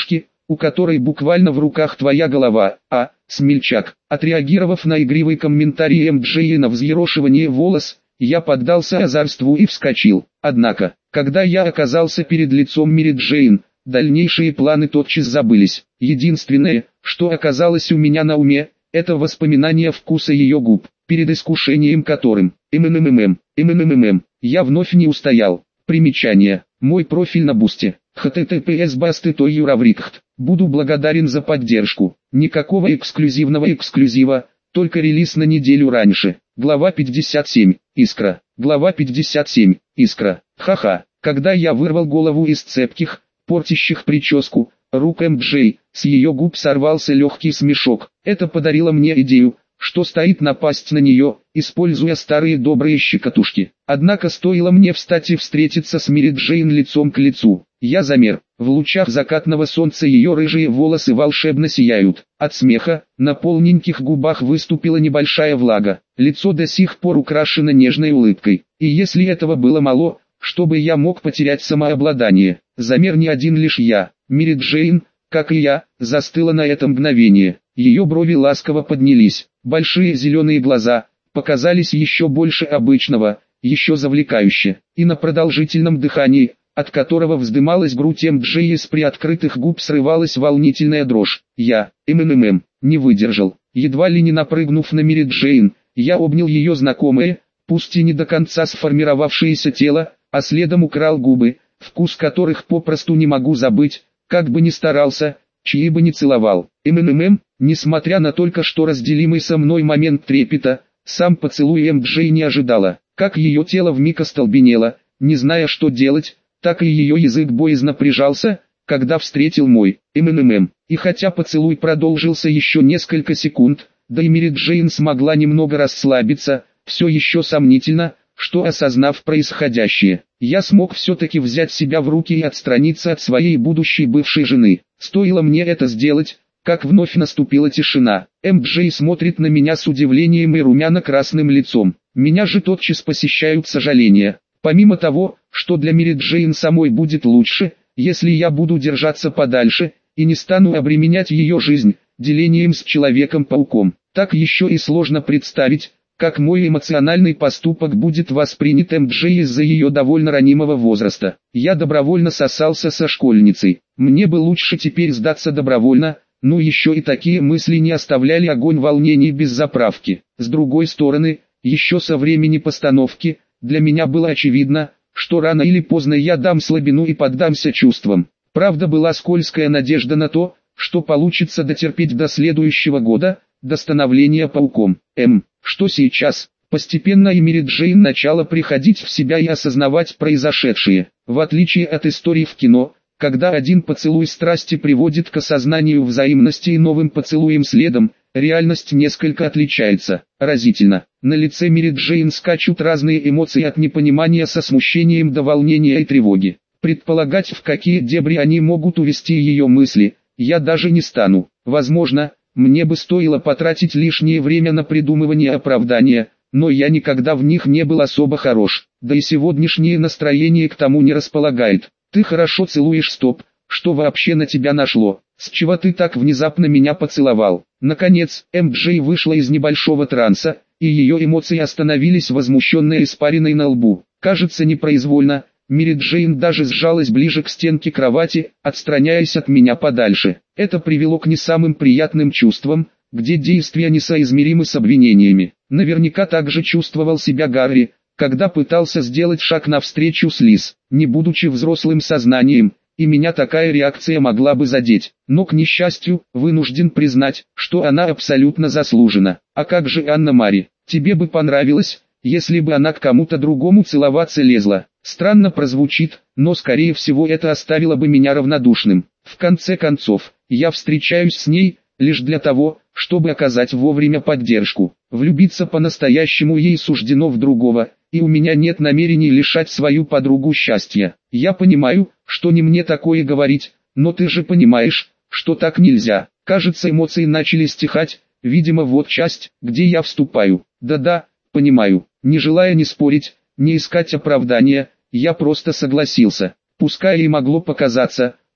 у которой буквально в руках твоя голова, а, смельчак». Отреагировав на игривый комментарий эм джей на взъерошивание волос, я поддался азартству и вскочил. Однако, когда я оказался перед лицом Мэри Джейн, дальнейшие планы тотчас забылись. Единственное, что оказалось у меня на уме, это воспоминание вкуса ее губ, перед искушением которым, ммммм, ммммм, я вновь не устоял. Примечание. Мой профиль на Бусте. https басты той юраврикхт. Буду благодарен за поддержку. Никакого эксклюзивного эксклюзива, только релиз на неделю раньше. Глава пятьдесят семь. Искра. Глава пятьдесят семь. Искра. Ха-ха. Когда я вырвал голову из цепких, портящих прическу, рук эм джей, с ее губ сорвался легкий смешок. Это подарило мне идею, что стоит напасть на нее, используя старые добрые щекотушки. Однако стоило мне встать и встретиться с Мэри Джейн лицом к лицу. Я замер. В лучах закатного солнца ее рыжие волосы волшебно сияют. От смеха, на полненьких губах выступила небольшая влага. Лицо до сих пор украшено нежной улыбкой. И если этого было мало, чтобы я мог потерять самообладание, замер не один лишь я. Мэри Джейн, как и я, застыла на это мгновение. Ее брови ласково поднялись. Большие зеленые глаза показались еще больше обычного, еще завлекающе. И на продолжительном дыхании, от которого вздымалась грудь эм джей, из приоткрытых губ срывалась волнительная дрожь. Я, мммм, не выдержал. Едва ли не напрыгнув на Мэри Джейн, я обнял ее знакомое, пусть и не до конца сформировавшееся тело, а следом украл губы, вкус которых попросту не могу забыть, как бы ни старался, чьи бы ни целовал. Ммм, несмотря на только что разделимый со мной момент трепета, сам поцелуй эм джей не ожидала. Как ее тело вмиг остолбенело, не зная, что делать, так и ее язык боязно прижался, когда встретил мой. Ммм. И хотя поцелуй продолжился еще несколько секунд, да и Мэри Джейн смогла немного расслабиться, все еще сомнительно, что, осознав происходящее, я смог все-таки взять себя в руки и отстраниться от своей будущей бывшей жены. Стоило мне это сделать, как вновь наступила тишина. эм джей смотрит на меня с удивлением и румяно-красным лицом. Меня же тотчас посещают сожаления. Помимо того, что для Мэри Джейн самой будет лучше, если я буду держаться подальше, и не стану обременять ее жизнь делением с Человеком-пауком, так еще и сложно представить, как мой эмоциональный поступок будет воспринят эм джей из-за ее довольно ранимого возраста. Я добровольно сосался со школьницей. Мне бы лучше теперь сдаться добровольно, но еще и такие мысли не оставляли огонь волнений без заправки. С другой стороны, еще со времени постановки, для меня было очевидно, что рано или поздно я дам слабину и поддамся чувствам. Правда, была скользкая надежда на то, что получится дотерпеть до следующего года, до становления пауком. М. Что сейчас? Постепенно и Мэри Джейн начала приходить в себя и осознавать произошедшее. В отличие от истории в кино, когда один поцелуй страсти приводит к осознанию взаимности и новым поцелуем следом, реальность несколько отличается. Разительно. На лице Мэри Джейн скачут разные эмоции от непонимания со смущением до волнения и тревоги. Предполагать, в какие дебри они могут увести ее мысли, я даже не стану. Возможно, мне бы стоило потратить лишнее время на придумывание оправдания, но я никогда в них не был особо хорош. Да и сегодняшнее настроение к тому не располагает. Ты хорошо целуешь, стоп, что вообще на тебя нашло? С чего ты так внезапно меня поцеловал? Наконец, эм джей вышла из небольшого транса, и ее эмоции остановились возмущенной испариной на лбу. Кажется, непроизвольно, Мэри Джейн даже сжалась ближе к стенке кровати, отстраняясь от меня подальше. Это привело к не самым приятным чувствам, где действия несоизмеримы с обвинениями. Наверняка так же чувствовал себя Гарри, когда пытался сделать шаг навстречу с Лиз. Не будучи взрослым сознанием, и меня такая реакция могла бы задеть, но, к несчастью, вынужден признать, что она абсолютно заслужена. А как же Анна-Мари? Тебе бы понравилось, если бы она к кому-то другому целоваться лезла? Странно прозвучит, но скорее всего это оставило бы меня равнодушным. В конце концов, я встречаюсь с ней, лишь для того, чтобы оказать вовремя поддержку. Влюбиться по-настоящему ей суждено в другого, и у меня нет намерений лишать свою подругу счастья. Я понимаю, что не мне такое говорить, но ты же понимаешь, что так нельзя. Кажется, эмоции начали стихать, видимо вот часть, где я вступаю. Да-да, понимаю. Не желая ни спорить, ни искать оправдания, я просто согласился. Пускай и могло показаться,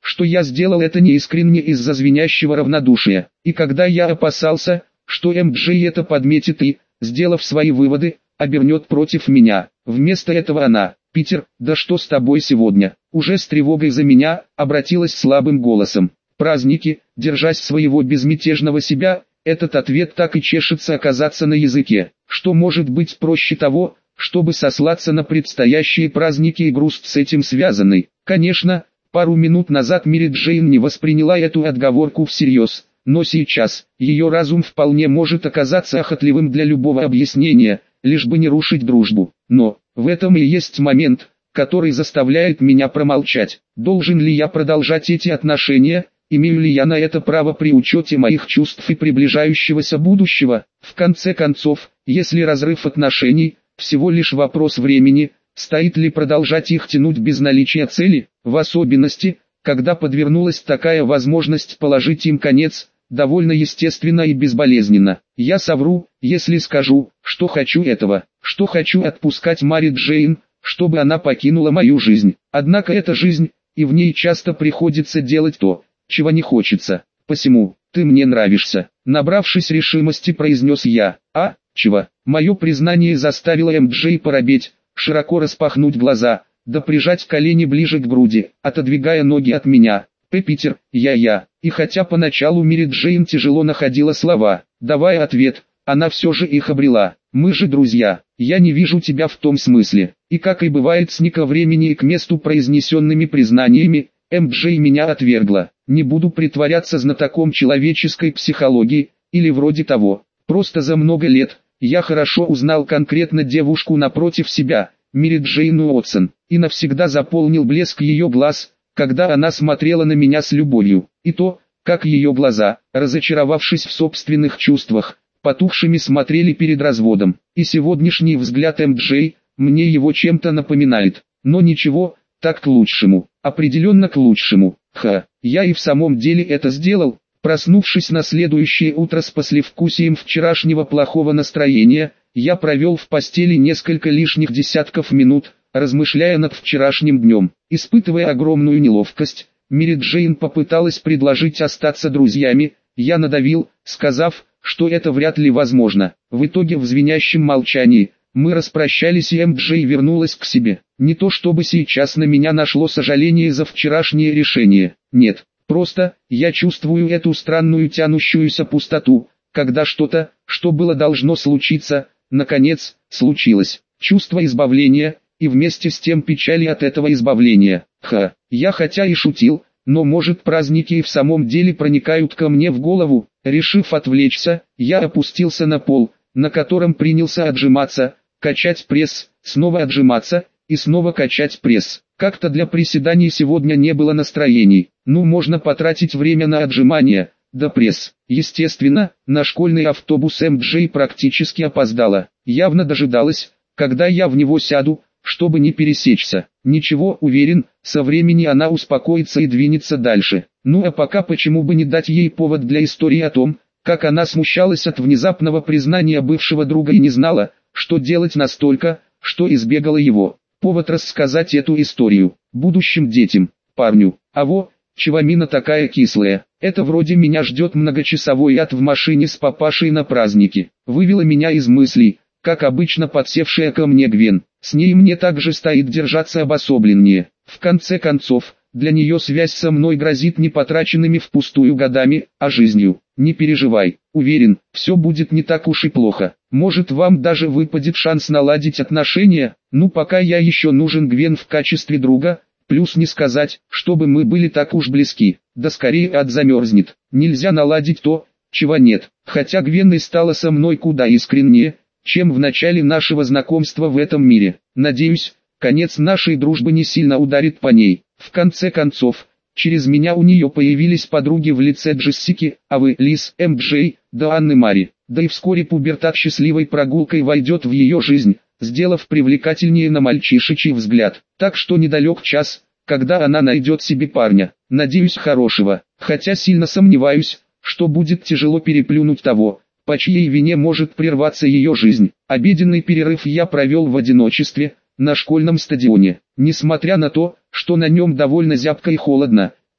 что я сделал это неискренне из-за звенящего равнодушия. И когда я опасался, что эм джей это подметит и, сделав свои выводы, обернет против меня, вместо этого она: «Питер, да что с тобой сегодня?» Уже с тревогой за меня, обратилась слабым голосом. «Праздники», держась своего безмятежного себя, этот ответ так и чешется оказаться на языке. Что может быть проще того, чтобы сослаться на предстоящие праздники и грусть с этим связанный? Конечно, пару минут назад Мэри Джейн не восприняла эту отговорку всерьез, но сейчас, ее разум вполне может оказаться охотливым для любого объяснения, лишь бы не рушить дружбу. Но, в этом и есть момент, который заставляет меня промолчать. Должен ли я продолжать эти отношения? Имею ли я на это право при учете моих чувств и приближающегося будущего? В конце концов, если разрыв отношений – всего лишь вопрос времени, стоит ли продолжать их тянуть без наличия цели, в особенности, когда подвернулась такая возможность положить им конец, довольно естественно и безболезненно. Я совру, если скажу, что хочу этого, что хочу отпускать Мэри Джейн, чтобы она покинула мою жизнь. Однако эта жизнь, и в ней часто приходится делать то, чего не хочется. Посему, ты мне нравишься. Набравшись решимости, произнес я. А, чего? Мое признание заставило эм джей поробеть, широко распахнуть глаза, да прижать колени ближе к груди, отодвигая ноги от меня. Ты, Питер, я-я. И хотя поначалу Мэри Джейн тяжело находила слова, давая ответ, она все же их обрела. Мы же друзья. Я не вижу тебя в том смысле. И как и бывает с не ко времени и к месту произнесенными признаниями, эм джей меня отвергла. Не буду притворяться знатоком человеческой психологии, или вроде того. Просто за много лет, я хорошо узнал конкретно девушку напротив себя, Мэри Джейн Уотсон, и навсегда заполнил блеск ее глаз, когда она смотрела на меня с любовью. И то, как ее глаза, разочаровавшись в собственных чувствах, потухшими смотрели перед разводом. И сегодняшний взгляд эм джей, мне его чем-то напоминает. Но ничего, так к лучшему, определенно к лучшему. Ха, я и в самом деле это сделал. Проснувшись на следующее утро с послевкусием вчерашнего плохого настроения, я провел в постели несколько лишних десятков минут, размышляя над вчерашним днем. Испытывая огромную неловкость, Мэри Джейн попыталась предложить остаться друзьями, я надавил, сказав, что это вряд ли возможно. В итоге в звенящем молчании, мы распрощались и эм джей вернулась к себе. Не то чтобы сейчас на меня нашло сожаление за вчерашнее решение, нет. Просто, я чувствую эту странную тянущуюся пустоту, когда что-то, что было должно случиться, наконец, случилось. Чувство избавления, и вместе с тем печали от этого избавления. Ха, я хотя и шутил, но может праздники и в самом деле проникают ко мне в голову. Решив отвлечься, я опустился на пол, на котором принялся отжиматься, качать пресс, снова отжиматься, и снова качать пресс. Как-то для приседаний сегодня не было настроений. Ну, можно потратить время на отжимания, да пресс. Естественно, на школьный автобус эм джей практически опоздала. Явно дожидалась, когда я в него сяду, чтобы не пересечься. Ничего, уверен, со времени она успокоится и двинется дальше. Ну а пока почему бы не дать ей повод для истории о том, как она смущалась от внезапного признания бывшего друга и не знала, что делать настолько, что избегала его. Повод рассказать эту историю будущим детям, парню. А во, чего мина такая кислая? Это вроде меня ждет многочасовой ад в машине с папашей на празднике. Вывела меня из мыслей, как обычно подсевшая ко мне Гвен. С ней мне также стоит держаться обособленнее. В конце концов, для нее связь со мной грозит не потраченными впустую годами, а жизнью. Не переживай, уверен, все будет не так уж и плохо. Может, вам даже выпадет шанс наладить отношения, ну пока я еще нужен Гвен в качестве друга, плюс не сказать, чтобы мы были так уж близки, да скорее ад замерзнет. Нельзя наладить то, чего нет, хотя Гвен и стала со мной куда искреннее, чем в начале нашего знакомства в этом мире. Надеюсь, конец нашей дружбы не сильно ударит по ней. В конце концов, через меня у нее появились подруги в лице Джессики, а вы, Лиз, эм джей, да Анны Мари. Да и вскоре пубертат счастливой прогулкой войдет в ее жизнь, сделав привлекательнее на мальчишечий взгляд. Так что недалек час, когда она найдет себе парня. Надеюсь, хорошего, хотя сильно сомневаюсь, что будет тяжело переплюнуть того, по чьей вине может прерваться ее жизнь. Обеденный перерыв я провел в одиночестве, на школьном стадионе. Несмотря на то, что на нем довольно зябко и холодно,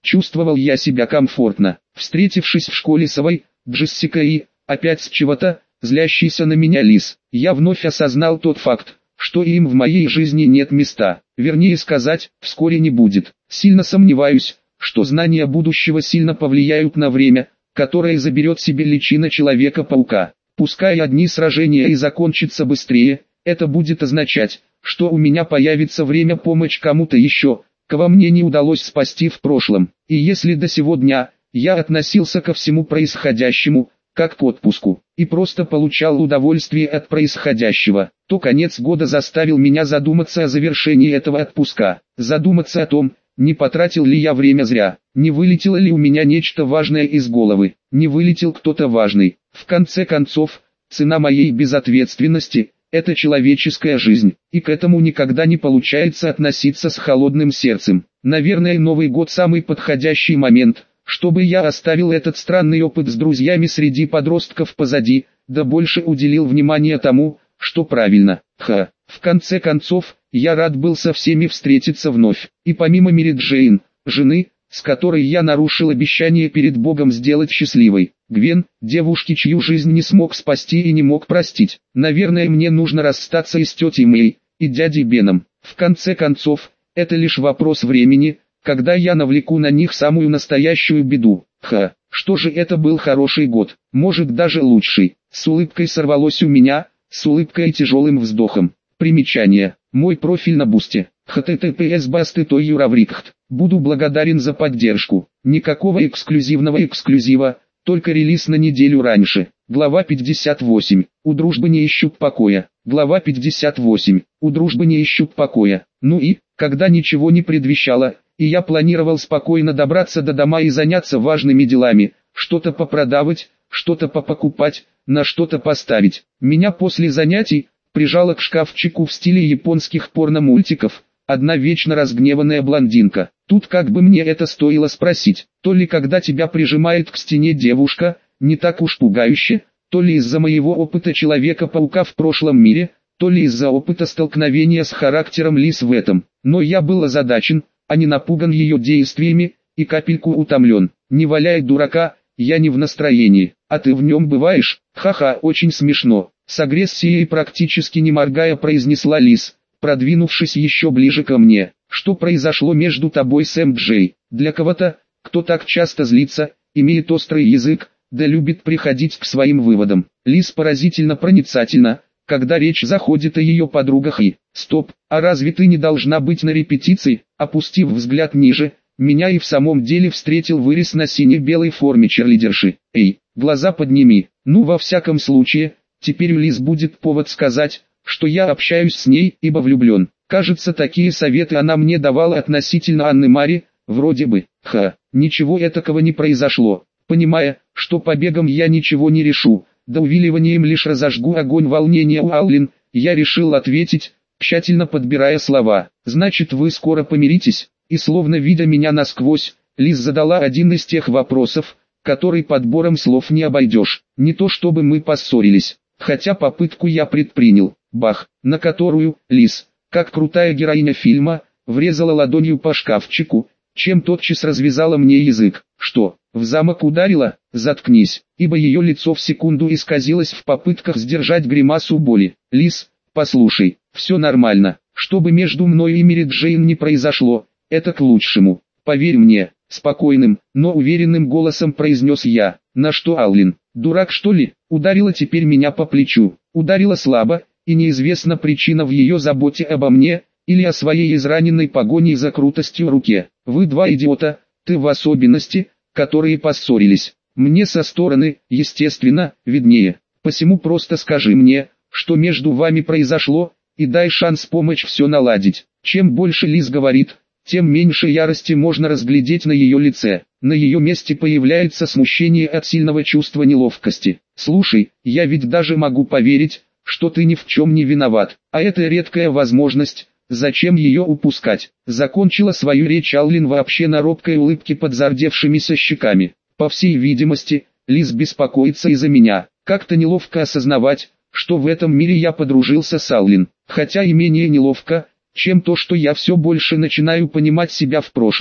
Чувствовал я себя комфортно. Встретившись в школе с Авой, Джессикой и, опять с чего-то, злящийся на меня Лиз, я вновь осознал тот факт, что им в моей жизни нет места. Вернее сказать, вскоре не будет. Сильно сомневаюсь, что знания будущего сильно повлияют на время, которое заберет себе личина Человека-паука. Пускай одни сражения и закончатся быстрее, это будет означать, что у меня появится время помочь кому-то еще, кого мне не удалось спасти в прошлом. И если до сего дня я относился ко всему происходящему, как к отпуску, и просто получал удовольствие от происходящего, то конец года заставил меня задуматься о завершении этого отпуска, задуматься о том, не потратил ли я время зря, не вылетело ли у меня нечто важное из головы, не вылетел кто-то важный. В конце концов, цена моей безответственности – это человеческая жизнь, и к этому никогда не получается относиться с холодным сердцем. Наверное, Новый год самый подходящий момент, чтобы я оставил этот странный опыт с друзьями среди подростков позади, да больше уделил внимания тому, что правильно. Ха, в конце концов, я рад был со всеми встретиться вновь, и помимо Мэри Джейн, жены, с которой я нарушил обещание перед Богом сделать счастливой, Гвен, девушки, чью жизнь не смог спасти и не мог простить. Наверное, мне нужно расстаться и с тетей Мэй, и дядей Беном. В конце концов, это лишь вопрос времени, когда я навлеку на них самую настоящую беду. Ха, что же это был хороший год, может даже лучший. С улыбкой сорвалось у меня, с улыбкой и тяжелым вздохом. Примечание. Мой профиль на Бусти. https басты той юраврикхт. Буду благодарен за поддержку. Никакого эксклюзивного эксклюзива, только релиз на неделю раньше. Глава пятьдесят восемь. У дружбы не ищут покоя. Глава пятьдесят восемь. У дружбы не ищут покоя. Ну и, когда ничего не предвещало, и я планировал спокойно добраться до дома и заняться важными делами, что-то попродавать, что-то попокупать, на что-то поставить. Меня после занятий прижала к шкафчику в стиле японских порно-мультиков одна вечно разгневанная блондинка. Тут как бы мне это стоило спросить, то ли когда тебя прижимает к стене девушка, не так уж пугающе, то ли из-за моего опыта Человека-паука в прошлом мире, то ли из-за опыта столкновения с характером Лиз в этом. Но я был озадачен, а не напуган ее действиями, и капельку утомлен. Не валяй дурака, я не в настроении, а ты в нем бываешь? Ха-ха, очень смешно. С агрессией практически не моргая произнесла Лиз, продвинувшись еще ближе ко мне. Что произошло между тобой с эм джей? Для кого-то, кто так часто злится, имеет острый язык, да любит приходить к своим выводам. Лиз поразительно проницательна, когда речь заходит о ее подругах и... Стоп, а разве ты не должна быть на репетиции? Опустив взгляд ниже, меня и в самом деле встретил вырез на сине-белой форме черлидерши. Эй, глаза подними. Ну, во всяком случае, теперь у Лиз будет повод сказать, что я общаюсь с ней, ибо влюблен. Кажется, такие советы она мне давала относительно Анны Мари, вроде бы. Ха, ничего этакого не произошло. Понимая, что побегом я ничего не решу, да увиливанием лишь разожгу огонь волнения у Аллен, я решил ответить, тщательно подбирая слова. Значит, вы скоро помиритесь? И словно видя меня насквозь, Лиз задала один из тех вопросов, который подбором слов не обойдешь. Не то чтобы мы поссорились, хотя попытку я предпринял. Бах, на которую Лиз, как крутая героиня фильма, врезала ладонью по шкафчику, чем тотчас развязала мне язык. Что, в замок ударила? Заткнись, ибо ее лицо в секунду исказилось в попытках сдержать гримасу боли. Лиз, послушай, все нормально, чтобы между мной и Мэри Джейн не произошло, это к лучшему. Поверь мне, спокойным, но уверенным голосом произнес я. На что Аллен, дурак что ли, ударила теперь меня по плечу, ударила слабо, и неизвестна причина в ее заботе обо мне, или о своей израненной погоне за крутостью руке. Вы два идиота, ты в особенности, которые поссорились. Мне со стороны, естественно, виднее. Посему просто скажи мне, что между вами произошло, и дай шанс помочь все наладить. Чем больше Лиз говорит, тем меньше ярости можно разглядеть на ее лице. На ее месте появляется смущение от сильного чувства неловкости. Слушай, я ведь даже могу поверить, что ты ни в чем не виноват, а это редкая возможность, зачем ее упускать? Закончила свою речь Аллен вообще на робкой улыбке под зардевшимися щеками. По всей видимости, Лиз беспокоится из-за меня. Как-то неловко осознавать, что в этом мире я подружился с Аллен, хотя и менее неловко, чем то, что я все больше начинаю понимать себя в прошлом,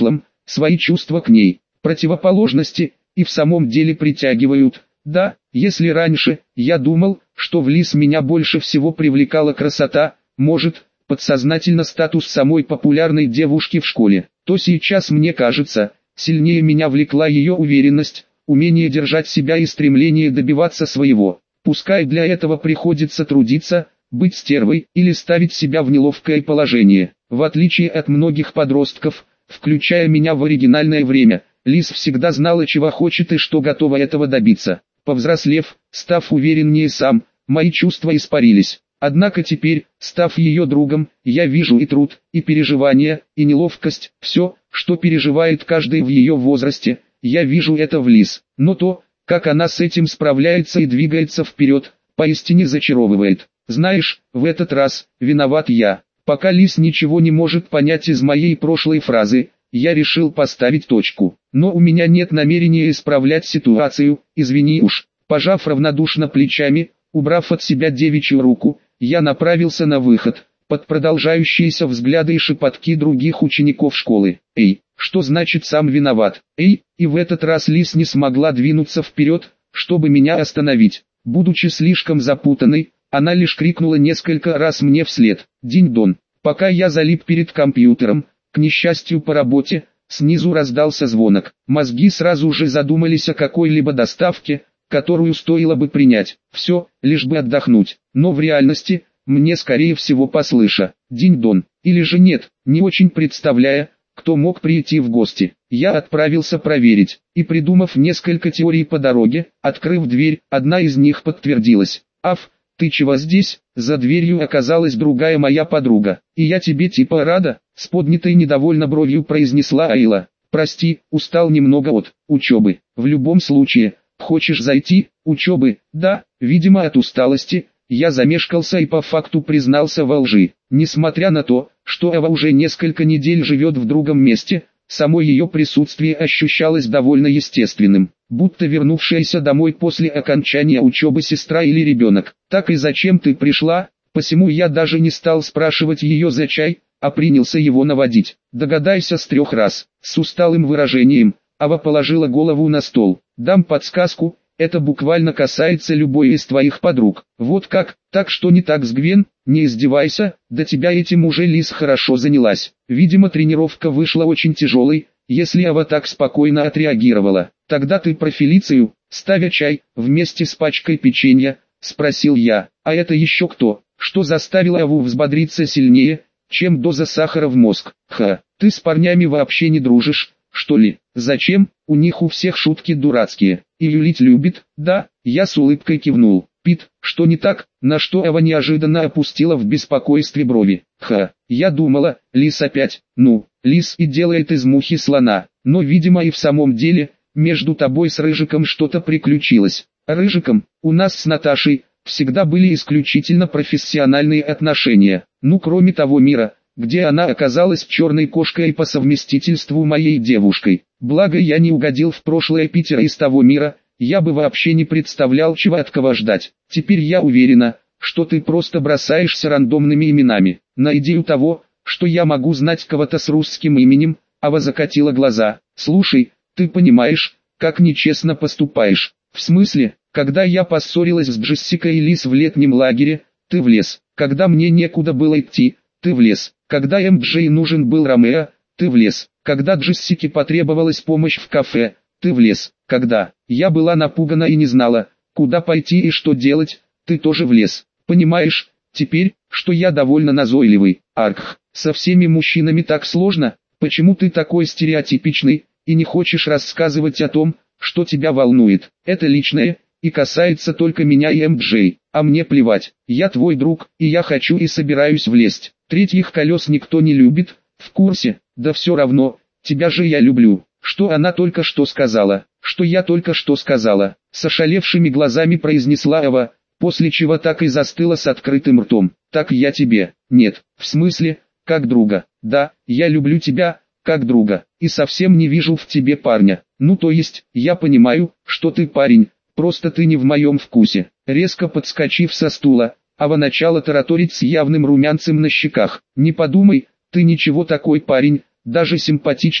свои чувства к ней. Противоположности и в самом деле притягивают. Да, если раньше я думал, что в Лиз меня больше всего привлекала красота, может, подсознательно статус самой популярной девушки в школе, то сейчас мне кажется, сильнее меня влекла ее уверенность, умение держать себя и стремление добиваться своего. Пускай для этого приходится трудиться, быть стервой или ставить себя в неловкое положение. В отличие от многих подростков, включая меня в оригинальное время, Лиз всегда знала, чего хочет и что готова этого добиться. Повзрослев, став увереннее сам, мои чувства испарились. Однако теперь, став ее другом, я вижу и труд, и переживания, и неловкость, все, что переживает каждый в ее возрасте, я вижу это в Лиз. Но то, как она с этим справляется и двигается вперед, поистине зачаровывает. Знаешь, в этот раз, виноват я. Пока Лиз ничего не может понять из моей прошлой фразы, я решил поставить точку. Но у меня нет намерения исправлять ситуацию, извини уж. Пожав равнодушно плечами, убрав от себя девичью руку, я направился на выход, под продолжающиеся взгляды и шепотки других учеников школы. Эй, что значит сам виноват? Эй, и в этот раз Лиз не смогла двинуться вперед, чтобы меня остановить. Будучи слишком запутанной, она лишь крикнула несколько раз мне вслед: «Динь-дон». Пока я залип перед компьютером, к несчастью по работе, снизу раздался звонок. Мозги сразу же задумались о какой-либо доставке, которую стоило бы принять. Все, лишь бы отдохнуть. Но в реальности, мне скорее всего послыша «Динь-дон», или же нет, не очень представляя, кто мог прийти в гости. Я отправился проверить, и придумав несколько теорий по дороге, открыв дверь, одна из них подтвердилась. «Аф, ты чего здесь?» За дверью оказалась другая моя подруга. «И я тебе типа рада?» С поднятой недовольно бровью произнесла Айла. «Прости, устал немного от учебы. В любом случае, хочешь зайти?» «Учебы, да, видимо от усталости». Я замешкался и по факту признался во лжи. Несмотря на то, что Эва уже несколько недель живет в другом месте, само ее присутствие ощущалось довольно естественным, будто вернувшаяся домой после окончания учебы сестра или ребенок. «Так и зачем ты пришла?» Посему я даже не стал спрашивать ее за чай, а принялся его наводить. «Догадайся с трех раз». С усталым выражением, Ава положила голову на стол. «Дам подсказку. Это буквально касается любой из твоих подруг». «Вот как? Так что не так с Гвен? Не издевайся, до тебя этим уже Лиз хорошо занялась». Видимо, тренировка вышла очень тяжелой, если Ава так спокойно отреагировала. «Тогда ты про Фелицию, ставя чай, вместе с пачкой печенья?» — спросил я. «А это еще кто? Что заставило Аву взбодриться сильнее, чем доза сахара в мозг?» «Ха, ты с парнями вообще не дружишь, что ли?» «Зачем? У них у всех шутки дурацкие. И юлить любит?» «Да», я с улыбкой кивнул. «Пит, что не так?» На что Эва неожиданно опустила в беспокойстве брови. «Ха, я думала, Лиз опять». «Ну, Лиз и делает из мухи слона. Но видимо и в самом деле, между тобой с Рыжиком что-то приключилось». «Рыжиком? У нас с Наташей всегда были исключительно профессиональные отношения. Ну кроме того мира, где она оказалась черной кошкой и по совместительству моей девушкой. Благо я не угодил в прошлое Питера из того мира, я бы вообще не представлял, чего от кого ждать. Теперь я уверена, что ты просто бросаешься рандомными именами. На идею того, что я могу знать кого-то с русским именем». Ава закатила глаза. «Слушай, ты понимаешь, как нечестно поступаешь?» «В смысле?» «Когда я поссорилась с Джессикой и Лиз в летнем лагере, ты влез. Когда мне некуда было идти, ты влез. Когда эм джей нужен был Ромео, ты влез. Когда Джессике потребовалась помощь в кафе, ты влез. Когда я была напугана и не знала, куда пойти и что делать, ты тоже влез. Понимаешь, теперь, что я довольно назойливый?» «Арх, со всеми мужчинами так сложно? Почему ты такой стереотипичный и не хочешь рассказывать о том, что тебя волнует? Это личное и касается только меня и эм джей, а мне плевать. Я твой друг, и я хочу и собираюсь влезть. Третьих колес никто не любит, в курсе? Да все равно, тебя же я люблю». «Что она только что сказала? Что я только что сказала?» С ошалевшими глазами произнесла Эва, после чего так и застыла с открытым ртом. «Так я тебе?» «Нет, в смысле, как друга?» «Да, я люблю тебя, как друга, и совсем не вижу в тебе парня». «Ну то есть, я понимаю, что ты парень, просто ты не в моем вкусе». Резко подскочив со стула, Ава начала тараторить с явным румянцем на щеках. «Не подумай, ты ничего такой парень, даже симпатичный,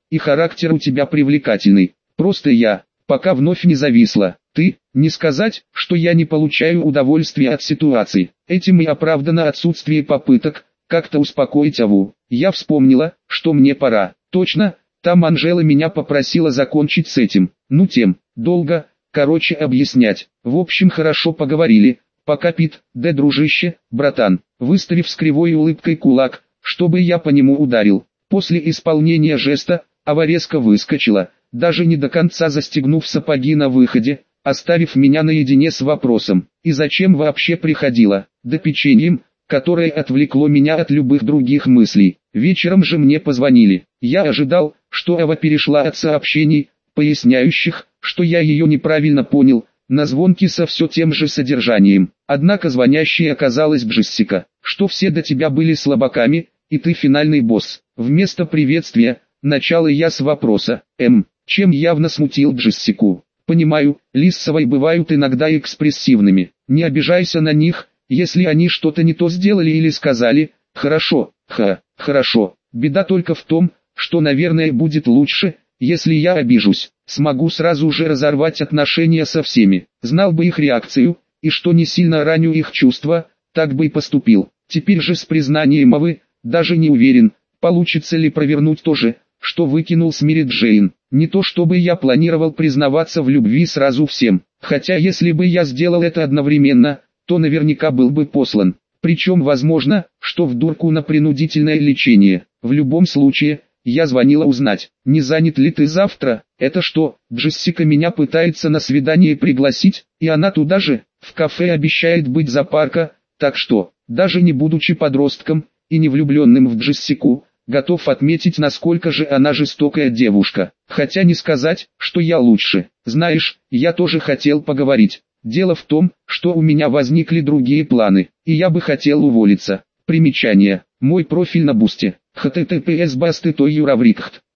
и характер у тебя привлекательный. Просто я, пока вновь не зависла. Ты, не сказать, что я не получаю удовольствия от ситуации. Этим и оправдано отсутствие попыток как-то успокоить Аву. Я вспомнила, что мне пора. Точно, там Анжела меня попросила закончить с этим. Ну тем, долго, короче объяснять. В общем, хорошо поговорили. Пока Пит, да дружище, братан, выставив с кривой улыбкой кулак, чтобы я по нему ударил. После исполнения жеста, Ава резко выскочила, даже не до конца застегнув сапоги на выходе, оставив меня наедине с вопросом: и зачем вообще приходила? Да печеньем, которое отвлекло меня от любых других мыслей. Вечером же мне позвонили. Я ожидал, что Ава перешла от сообщений, поясняющих, что я ее неправильно понял, на звонки со все тем же содержанием. Однако звонящей оказалась Джессика, что все до тебя были слабаками, и ты финальный босс. Вместо приветствия, начала я с вопроса, «Эм, чем явно смутил Джессику. Понимаю, Лиссовой бывают иногда экспрессивными. Не обижайся на них, если они что-то не то сделали или сказали. Хорошо, ха, хорошо. Беда только в том, что, наверное, будет лучше, если я обижусь. Смогу сразу же разорвать отношения со всеми. Знал бы их реакцию, и что не сильно раню их чувства, так бы и поступил. Теперь же с признанием Авы, даже не уверен, получится ли провернуть то же, что выкинул с Мэри Джейн. Не то чтобы я планировал признаваться в любви сразу всем, хотя если бы я сделал это одновременно, то наверняка был бы послан. Причем возможно, что в дурку на принудительное лечение. В любом случае, я звонила узнать, не занят ли ты завтра. Это что, Джессика меня пытается на свидание пригласить, и она туда же, в кафе обещает быть за парка, так что, даже не будучи подростком, и не влюбленным в Джессику, готов отметить, насколько же она жестокая девушка. Хотя не сказать, что я лучше. Знаешь, я тоже хотел поговорить. Дело в том, что у меня возникли другие планы, и я бы хотел уволиться. Примечание. Мой профиль на Бусте. эйч ти ти пи эс басты точка юраврикт